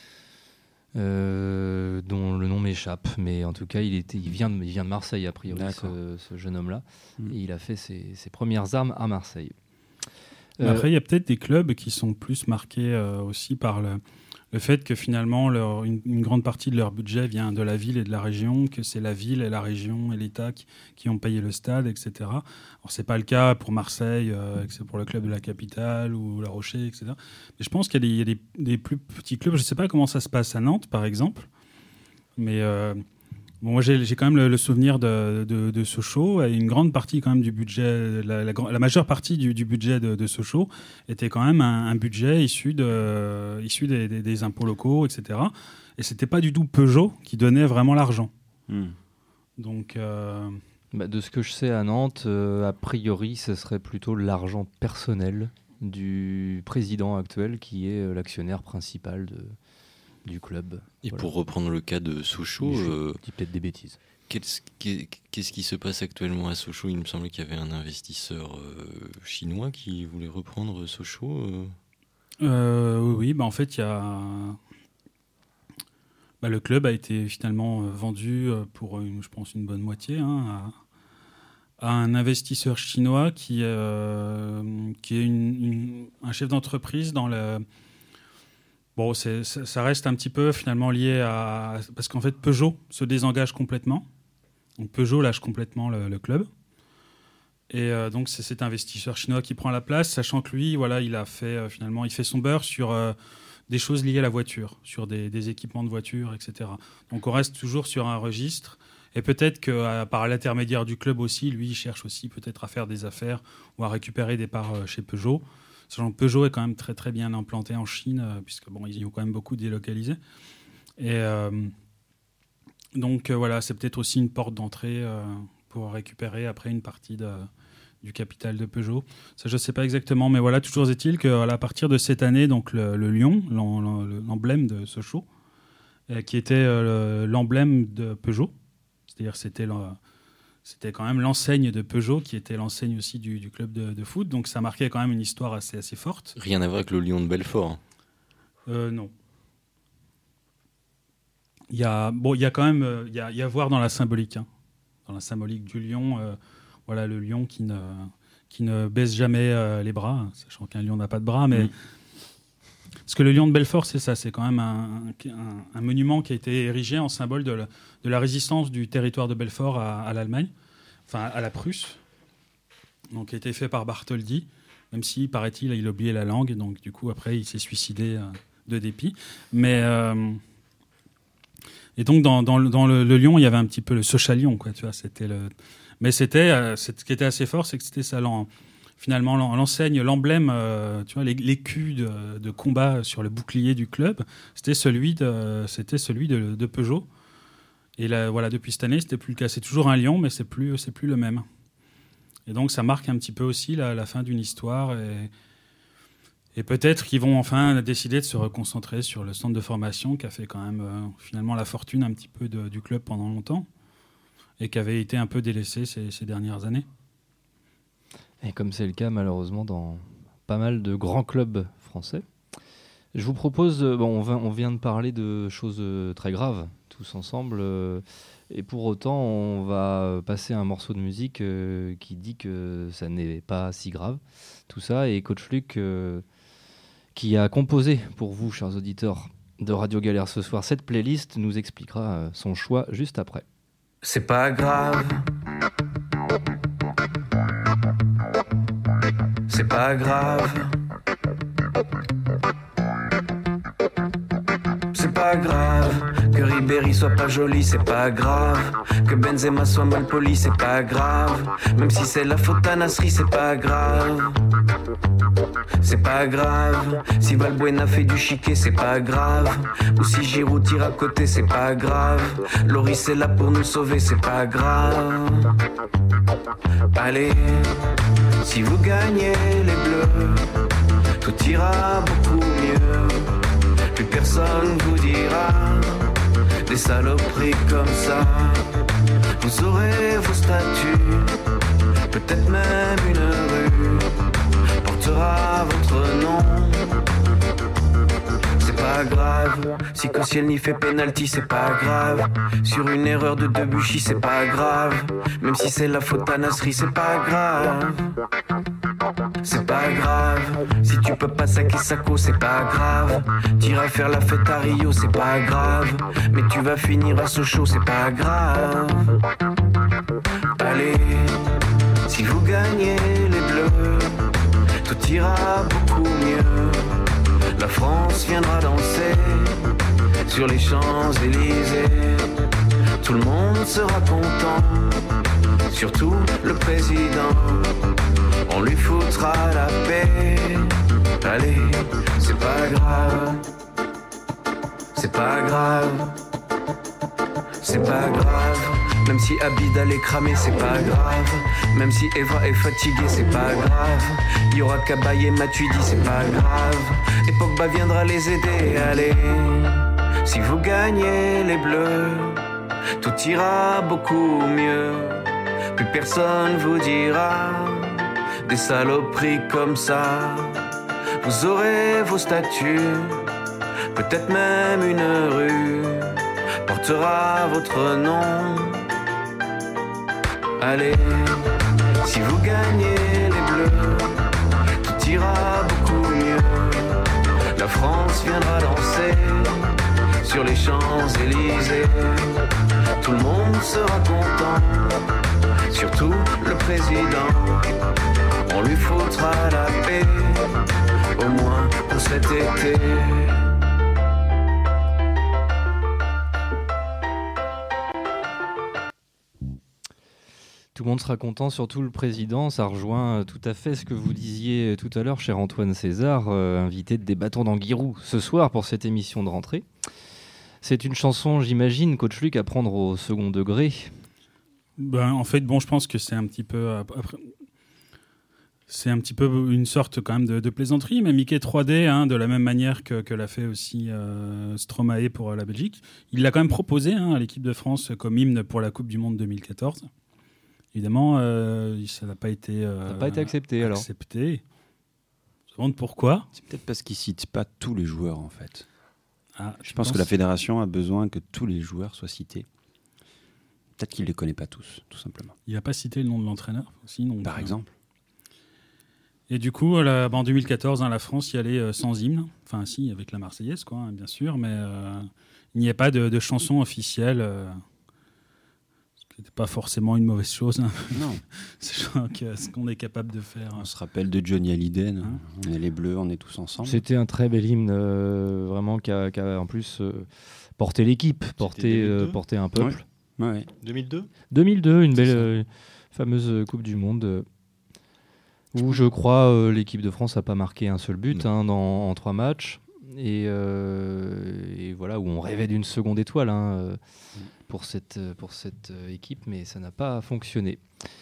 Euh, dont le nom m'échappe, mais en tout cas il, était, il, vient, de, il vient de Marseille a priori, ce, ce jeune homme-là, Mm. et il a fait ses, ses premières armes à Marseille. Mais Euh, Après, il y a peut-être des clubs qui sont plus marqués euh, aussi par le, le fait que finalement, leur, une, une grande partie de leur budget vient de la ville et de la région, que c'est la ville et la région et l'État qui, qui ont payé le stade, et cetera. Alors, ce n'est pas le cas pour Marseille, euh, que c'est pour le club de la capitale ou La Rochelle, et cetera. Mais je pense qu'il y a des, il y a des, des plus petits clubs. Je ne sais pas comment ça se passe à Nantes, par exemple. Mais euh, bon, moi, j'ai, j'ai quand même le, le souvenir de, de, de Sochaux. Et une grande partie quand même du budget, la, la, la majeure partie du, du budget de, de Sochaux était quand même un, un budget issu, de, issu des, des, des impôts locaux, et cetera. Et c'était pas du tout Peugeot qui donnait vraiment l'argent. Mm. Donc, euh, bah, de ce que je sais à Nantes, euh, a priori ce serait plutôt l'argent personnel du président actuel qui est euh, l'actionnaire principal de, du club. Et Voilà. pour reprendre le cas de Sochaux, Je euh, dis peut-être des bêtises. qu'est-ce, qu'est- qu'est-ce qui se passe actuellement à Sochaux ? Il me semblait qu'il y avait un investisseur euh, chinois qui voulait reprendre Sochaux. euh. euh, oui, oui, bah, en fait, il y a... Bah, le club a été finalement euh, vendu euh, pour, une, je pense, une bonne moitié hein, à, à un investisseur chinois qui, euh, qui est une, une- un chef d'entreprise dans le... Bon, c'est, ça ça reste un petit peu finalement lié à... Parce qu'en fait, Peugeot se désengage complètement. Donc Peugeot lâche complètement le, le club. Et euh, donc c'est cet investisseur chinois qui prend la place, sachant que lui, voilà, il a fait euh, finalement, il fait son beurre sur euh, des choses liées à la voiture, sur des, des équipements de voiture, et cetera. Donc on reste toujours sur un registre. Et peut-être que euh, par l'intermédiaire du club aussi, lui, il cherche aussi peut-être à faire des affaires ou à récupérer des parts euh, chez Peugeot. Sachant que Peugeot est quand même très très bien implanté en Chine, euh, puisque bon, ils y ont quand même beaucoup délocalisé. Et euh, donc euh, voilà, c'est peut-être aussi une porte d'entrée euh, pour récupérer après une partie de, du capital de Peugeot. Ça, je ne sais pas exactement, mais voilà, toujours est-il qu'à partir de cette année, donc le, le lion, l'em- l'emblème de Sochaux, euh, qui était euh, le- l'emblème de Peugeot, c'est-à-dire c'était le- c'était quand même l'enseigne de Peugeot qui était l'enseigne aussi du, du club de, de foot. Donc ça marquait quand même une histoire assez, assez forte. Rien à voir avec le Lion de Belfort. Euh, non. Il y a, bon, il y a quand même, il y a, il y a à voir dans la symbolique, hein. Dans la symbolique du lion. Euh, voilà, le lion qui ne, qui ne baisse jamais euh, les bras, sachant qu'un lion n'a pas de bras, mais... Mmh. Parce que le Lion de Belfort, c'est ça, c'est quand même un, un, un monument qui a été érigé en symbole de la, de la résistance du territoire de Belfort à, à l'Allemagne, enfin à la Prusse, donc qui a été fait par Bartholdi, même si, paraît-il, il a oublié la langue, donc du coup, après, il s'est suicidé euh, de dépit. Mais, euh, et donc, dans, dans, le, dans le, le lion, il y avait un petit peu le Sochalion, quoi, tu vois, c'était le... Mais c'était, euh, ce qui était assez fort, c'est que c'était ça, l'en... Finalement, l'enseigne, l'emblème, euh, tu vois, l'écu de, de combat sur le bouclier du club, c'était celui de, c'était celui de, de Peugeot. Et là, voilà, depuis cette année, c'était plus le cas. C'est toujours un lion, mais c'est plus, c'est plus le même. Et donc, ça marque un petit peu aussi la, la fin d'une histoire. Et, et peut-être qu'ils vont enfin décider de se reconcentrer sur le centre de formation qui a fait quand même euh, finalement la fortune un petit peu de, du club pendant longtemps et qui avait été un peu délaissé ces, ces dernières années. Et comme c'est le cas malheureusement dans pas mal de grands clubs français, je vous propose, bon, on, va, on vient de parler de choses très graves tous ensemble, euh, et pour autant on va passer un morceau de musique euh, qui dit que ça n'est pas si grave, tout ça, et Coach Luc, euh, qui a composé pour vous, chers auditeurs de Radio Galère ce soir, cette playlist, nous expliquera euh, son choix juste après. C'est pas grave. C'est pas grave. C'est pas grave que Ribéry soit pas joli, c'est pas grave. Que Benzema soit mal poli, c'est pas grave. Même si c'est la faute à Nasri, c'est pas grave. C'est pas grave. Si Valbuena fait du chiquet, c'est pas grave. Ou si Giroud tire à côté, c'est pas grave. Loris est là pour nous sauver, c'est pas grave. Allez, si vous gagnez les bleus, tout ira beaucoup mieux. Plus personne vous dira des saloperies comme ça. Vous aurez vos statuts, peut-être même une rue portera votre nom. C'est pas grave, si Koscielny fait penalty, c'est pas grave. Sur une erreur de Debuchy, c'est pas grave. Même si c'est la faute à Nasri, c'est pas grave. C'est pas grave, si tu peux pas saquer Sako, c'est pas grave. T'iras faire la fête à Rio, c'est pas grave. Mais tu vas finir à Sochaux, c'est pas grave. Allez, si vous gagnez les bleus, tout ira beaucoup mieux. La France viendra danser sur les Champs-Élysées. Tout le monde sera content, surtout le président. On lui foutra la paix. Allez, c'est pas grave. C'est pas grave. C'est pas grave. Même si Abidal est cramé, c'est pas grave. Même si Evra est fatigué, c'est pas grave. Il y aura Cabaye et Matuidi, c'est pas grave. Et Pogba viendra les aider, allez. Si vous gagnez les bleus, tout ira beaucoup mieux. Plus personne vous dira des saloperies comme ça. Vous aurez vos statuts, peut-être même une rue portera votre nom. Allez, si vous gagnez les bleus, tout ira beaucoup mieux. La France viendra danser sur les Champs-Élysées. Tout le monde sera content, surtout le président. On lui foutra la paix, au moins pour cet été. Tout le monde sera content, surtout le président. Ça rejoint tout à fait ce que vous disiez tout à l'heure, cher Antoine César, euh, invité de Des bâtons d'Anguirou ce soir pour cette émission de rentrée. C'est une chanson, j'imagine, Coach Luc, à prendre au second degré. Ben, en fait, bon, je pense que c'est un petit peu... Après, c'est un petit peu une sorte quand même de, de plaisanterie, mais Mickey trois D, hein, de la même manière que, que l'a fait aussi euh, Stromae pour la Belgique, il l'a quand même proposé hein, à l'équipe de France comme hymne pour la Coupe du Monde deux mille quatorze. Évidemment, euh, ça n'a pas été, euh, Ça n'a pas été accepté, alors. accepté. Je me demande pourquoi. C'est peut-être parce qu'ils citent pas tous les joueurs en fait. Ah, Je pense, que la fédération a besoin que tous les joueurs soient cités. Peut-être qu'il les connaît pas tous, tout simplement. Il n'a pas cité le nom de l'entraîneur aussi, donc, Par euh, exemple. Et du coup, la, bah, en deux mille quatorze, hein, la France y allait euh, sans hymne. Enfin, si, avec la Marseillaise, quoi, hein, bien sûr, mais euh, il n'y a pas de, de chanson officielle. Euh, ce qui n'était pas forcément une mauvaise chose. Hein. Non. C'est ce qu'on est capable de faire. On se rappelle de Johnny Hallyday. Hein on est les Bleus, on est tous ensemble. C'était un très bel hymne, euh, vraiment, qui a, qui a en plus euh, porté l'équipe, porté, euh, porté un peuple. Ouais. Ouais. deux mille deux deux mille deux, une belle euh, fameuse Coupe du Monde. Euh, où je crois euh, l'équipe de France n'a pas marqué un seul but hein, dans, en trois matchs. Et, euh, et voilà, où on rêvait d'une seconde étoile hein, euh, pour cette, pour cette euh, équipe, mais ça n'a pas fonctionné.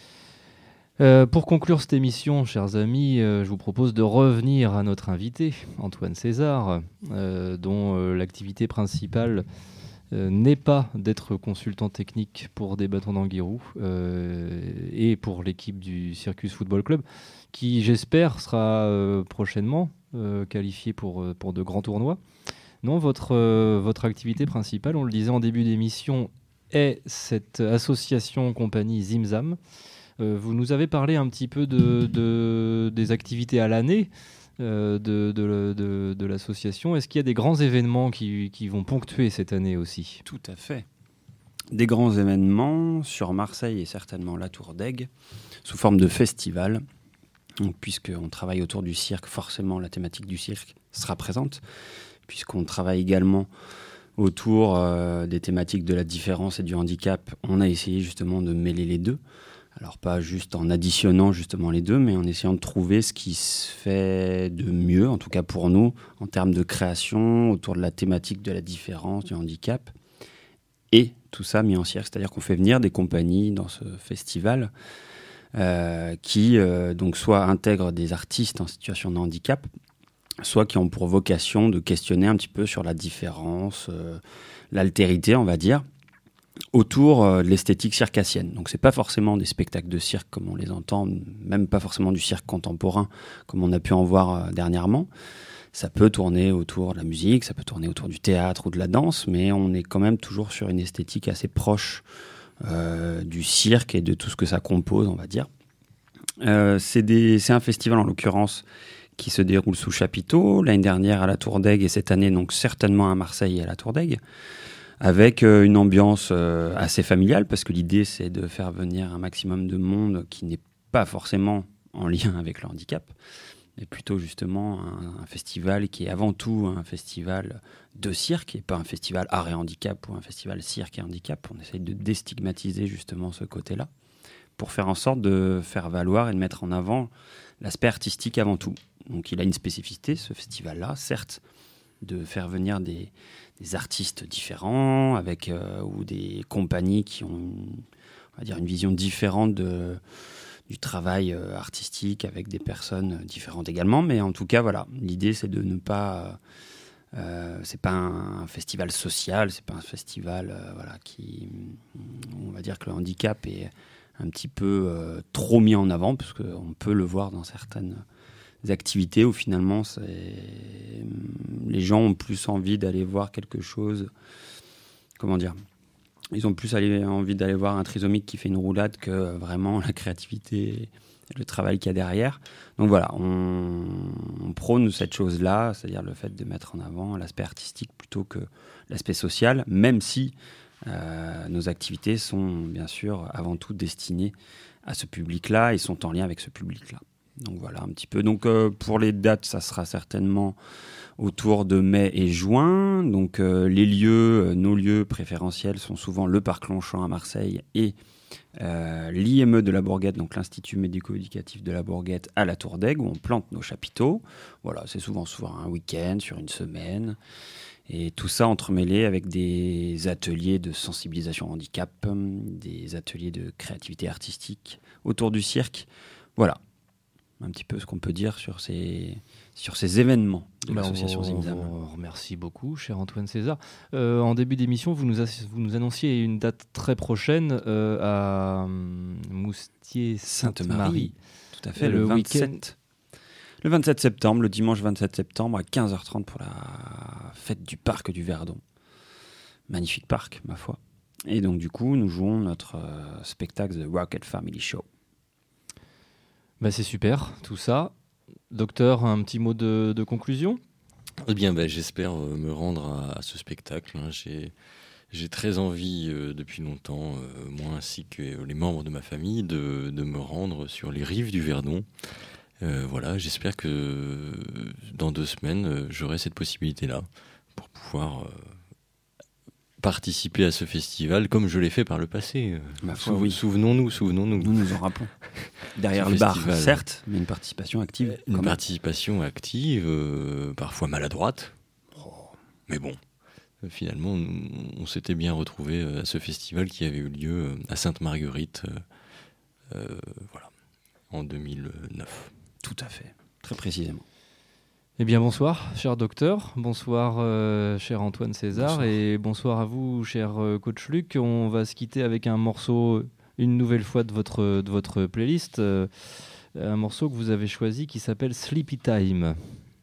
Euh, pour conclure cette émission, chers amis, euh, je vous propose de revenir à notre invité, Antoine César, euh, dont euh, l'activité principale euh, n'est pas d'être consultant technique pour des bâtons d'Anguirou euh, et pour l'équipe du Circus Football Club, qui, j'espère, sera euh, prochainement euh, qualifié pour, euh, pour de grands tournois. Non, votre, euh, votre activité principale, on le disait en début d'émission, est cette association compagnie Zimzam. Euh, vous nous avez parlé un petit peu de, de, des activités à l'année euh, de, de, de, de l'association. Est-ce qu'il y a des grands événements qui, qui vont ponctuer cette année aussi ? Tout à fait. Des grands événements sur Marseille et certainement la Tour d'Aigues, sous forme de festival. Donc, puisqu'on travaille autour du cirque, forcément la thématique du cirque sera présente, puisqu'on travaille également autour euh, des thématiques de la différence et du handicap. On a essayé justement de mêler les deux. Alors pas juste en additionnant justement les deux, mais en essayant de trouver ce qui se fait de mieux, en tout cas pour nous, en termes de création, autour de la thématique de la différence, du handicap. Et tout ça mis en cirque, c'est-à-dire qu'on fait venir des compagnies dans ce festival euh, qui euh, donc soit intègrent des artistes en situation de handicap, soit qui ont pour vocation de questionner un petit peu sur la différence, euh, l'altérité, on va dire, autour euh, de l'esthétique circassienne. Donc c'est pas forcément des spectacles de cirque comme on les entend, même pas forcément du cirque contemporain comme on a pu en voir euh, dernièrement. Ça peut tourner autour de la musique, ça peut tourner autour du théâtre ou de la danse, mais on est quand même toujours sur une esthétique assez proche euh, du cirque et de tout ce que ça compose, on va dire. Euh, c'est, des, c'est un festival en l'occurrence qui se déroule sous chapiteau, l'année dernière à la Tour d'Aigues et cette année donc certainement à Marseille et à la Tour d'Aigues, avec euh, une ambiance euh, assez familiale, parce que l'idée c'est de faire venir un maximum de monde qui n'est pas forcément en lien avec le handicap, mais plutôt justement un, un festival qui est avant tout un festival de cirque et pas un festival art et handicap ou un festival cirque et handicap. On essaye de déstigmatiser justement ce côté-là pour faire en sorte de faire valoir et de mettre en avant l'aspect artistique avant tout. Donc il a une spécificité, ce festival-là, certes, de faire venir des, des artistes différents avec, euh, ou des compagnies qui ont une, on va dire une vision différente de, du travail euh, artistique avec des personnes différentes également. Mais en tout cas, voilà, l'idée c'est de ne pas... Euh, c'est pas un, un festival social, c'est pas un festival euh, voilà, qui... On va dire que le handicap est un petit peu euh, trop mis en avant, parce qu'on peut le voir dans certaines activités où finalement c'est... les gens ont plus envie d'aller voir quelque chose, comment dire, ils ont plus aller, envie d'aller voir un trisomique qui fait une roulade que vraiment la créativité et le travail qu'il y a derrière. Donc voilà, on, on prône cette chose-là, c'est-à-dire le fait de mettre en avant l'aspect artistique plutôt que l'aspect social, même si euh, nos activités sont bien sûr avant tout destinées à ce public-là et sont en lien avec ce public-là. Donc voilà un petit peu. Donc euh, pour les dates, ça sera certainement autour de mai et juin. Donc euh, les lieux, euh, nos lieux préférentiels sont souvent le Parc Longchamp à Marseille et euh, l'I M E de la Bourguette, donc l'Institut médico-éducatif de la Bourguette à la Tour d'Aigues, où on plante nos chapiteaux. Voilà, c'est souvent souvent un week-end, sur une semaine. Et tout ça entremêlé avec des ateliers de sensibilisation au handicap, des ateliers de créativité artistique autour du cirque. Voilà. un petit peu ce qu'on peut dire sur ces, sur ces événements de Bah, l'association on, Zimzam. on remercie beaucoup, cher Antoine César. Euh, en début d'émission, vous nous, as- vous nous annonciez une date très prochaine euh, à hum, Moustier-Sainte-Marie. Tout à fait, Le le, week-end. vingt-sept. Le vingt-sept septembre, le dimanche vingt-sept septembre à quinze heures trente pour la fête du parc du Verdon. Magnifique parc, ma foi. Et donc, du coup, nous jouons notre euh, spectacle The Rocket Family Show. Bah, c'est super, tout ça. Docteur, un petit mot de, de conclusion ? Eh bien, bah, j'espère euh, me rendre à, à ce spectacle. hein. J'ai, j'ai très envie, euh, depuis longtemps, euh, moi ainsi que les membres de ma famille, de, de me rendre sur les rives du Verdon. Euh, voilà, j'espère que euh, dans deux semaines, euh, j'aurai cette possibilité-là pour pouvoir euh, participer à ce festival comme je l'ai fait par le passé. Euh, Ma foi, Souv- oui. Souvenons-nous, souvenons-nous. Nous nous en rappelons. Derrière Ce le bar, festival. certes, mais une participation active. Une quand même. participation active, euh, parfois maladroite. Mais bon, euh, finalement, on, on s'était bien retrouvés euh, à ce festival qui avait eu lieu euh, à Sainte-Marguerite, euh, euh, voilà, en deux mille neuf. Tout à fait, très précisément. Eh bien, bonsoir, cher docteur. Bonsoir, euh, cher Antoine César. Bonsoir. Et bonsoir à vous, cher euh, coach Luc. On va se quitter avec un morceau, une nouvelle fois, de votre, de votre playlist. euh, un morceau que vous avez choisi qui s'appelle Sleepy Time.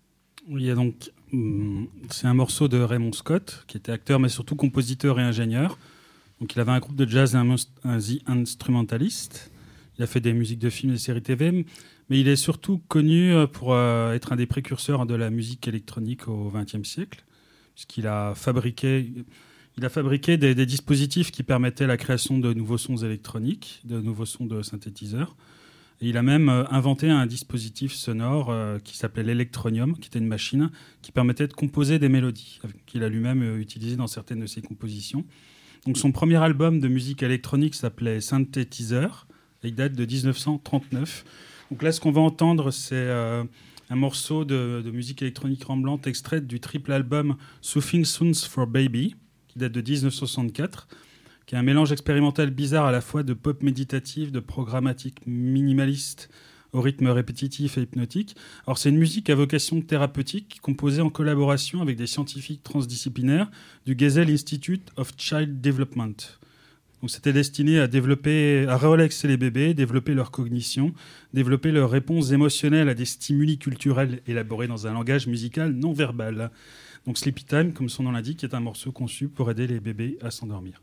Il y a donc, hum, c'est un morceau de Raymond Scott, qui était acteur, mais surtout compositeur et ingénieur. Donc, il avait un groupe de jazz, un, mus- un The Instrumentalist. Il a fait des musiques de films et séries T V, mais il est surtout connu pour euh, être un des précurseurs de la musique électronique au vingtième siècle, puisqu'il a fabriqué, il a fabriqué des, des dispositifs qui permettaient la création de nouveaux sons électroniques, de nouveaux sons de synthétiseurs. Et il a même euh, inventé un dispositif sonore euh, qui s'appelait l'Electronium, qui était une machine qui permettait de composer des mélodies, qu'il a lui-même euh, utilisé dans certaines de ses compositions. Donc son premier album de musique électronique s'appelait Synthetizer, et il date de dix-neuf cent trente-neuf. Donc là, ce qu'on va entendre, c'est euh, un morceau de, de musique électronique tremblante extraite du triple album Soothing Sounds for Baby, qui date de dix-neuf cent soixante-quatre, qui est un mélange expérimental bizarre à la fois de pop méditatif, de programmatique minimaliste au rythme répétitif et hypnotique. Alors c'est une musique à vocation thérapeutique composée en collaboration avec des scientifiques transdisciplinaires du Gesell Institute of Child Development. Donc c'était destiné à développer, à relaxer les bébés, développer leur cognition, développer leurs réponses émotionnelles à des stimuli culturels élaborés dans un langage musical non verbal. Donc Sleepy Time, comme son nom l'indique, est un morceau conçu pour aider les bébés à s'endormir.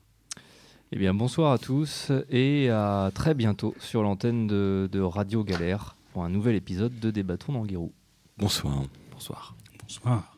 Eh bien, bonsoir à tous et à très bientôt sur l'antenne de, de Radio Galère pour un nouvel épisode de Débattons d'Anguirou. Bonsoir. Bonsoir. Bonsoir.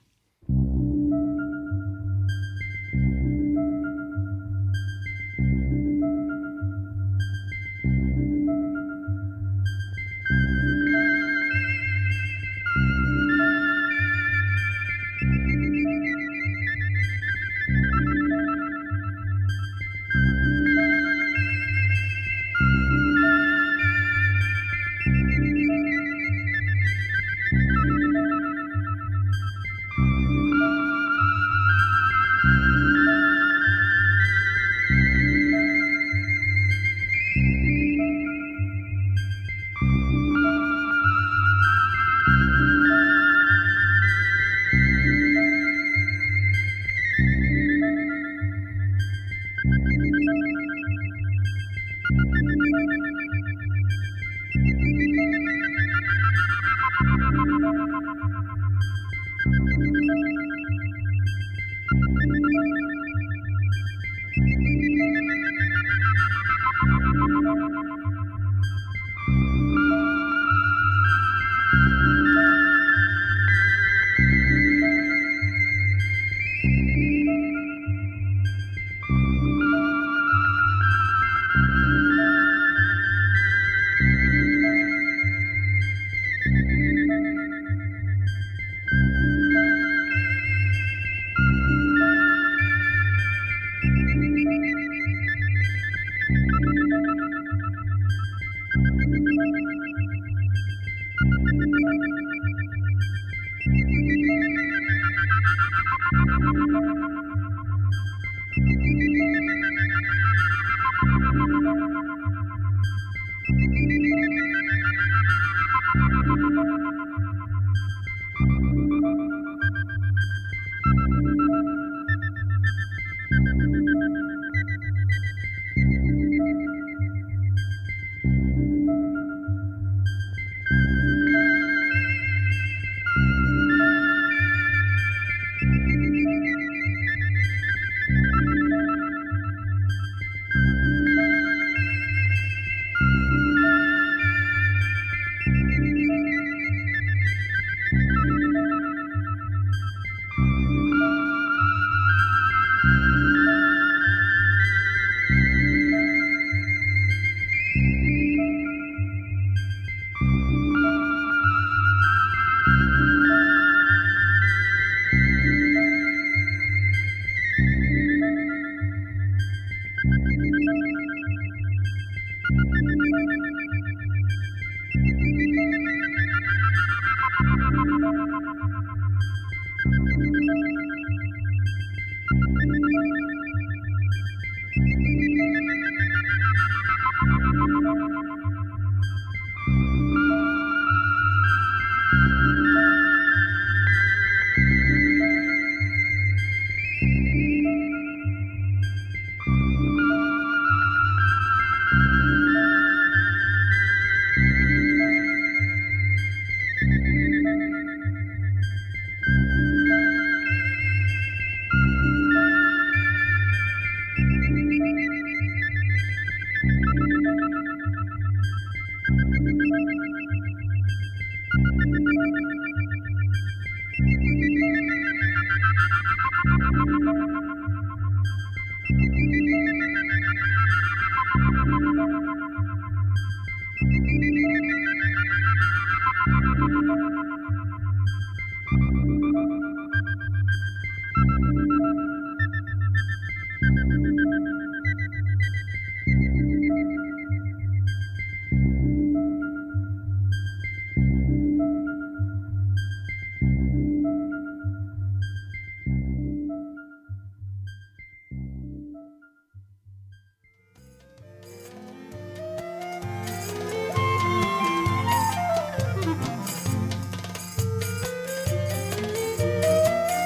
Thank you.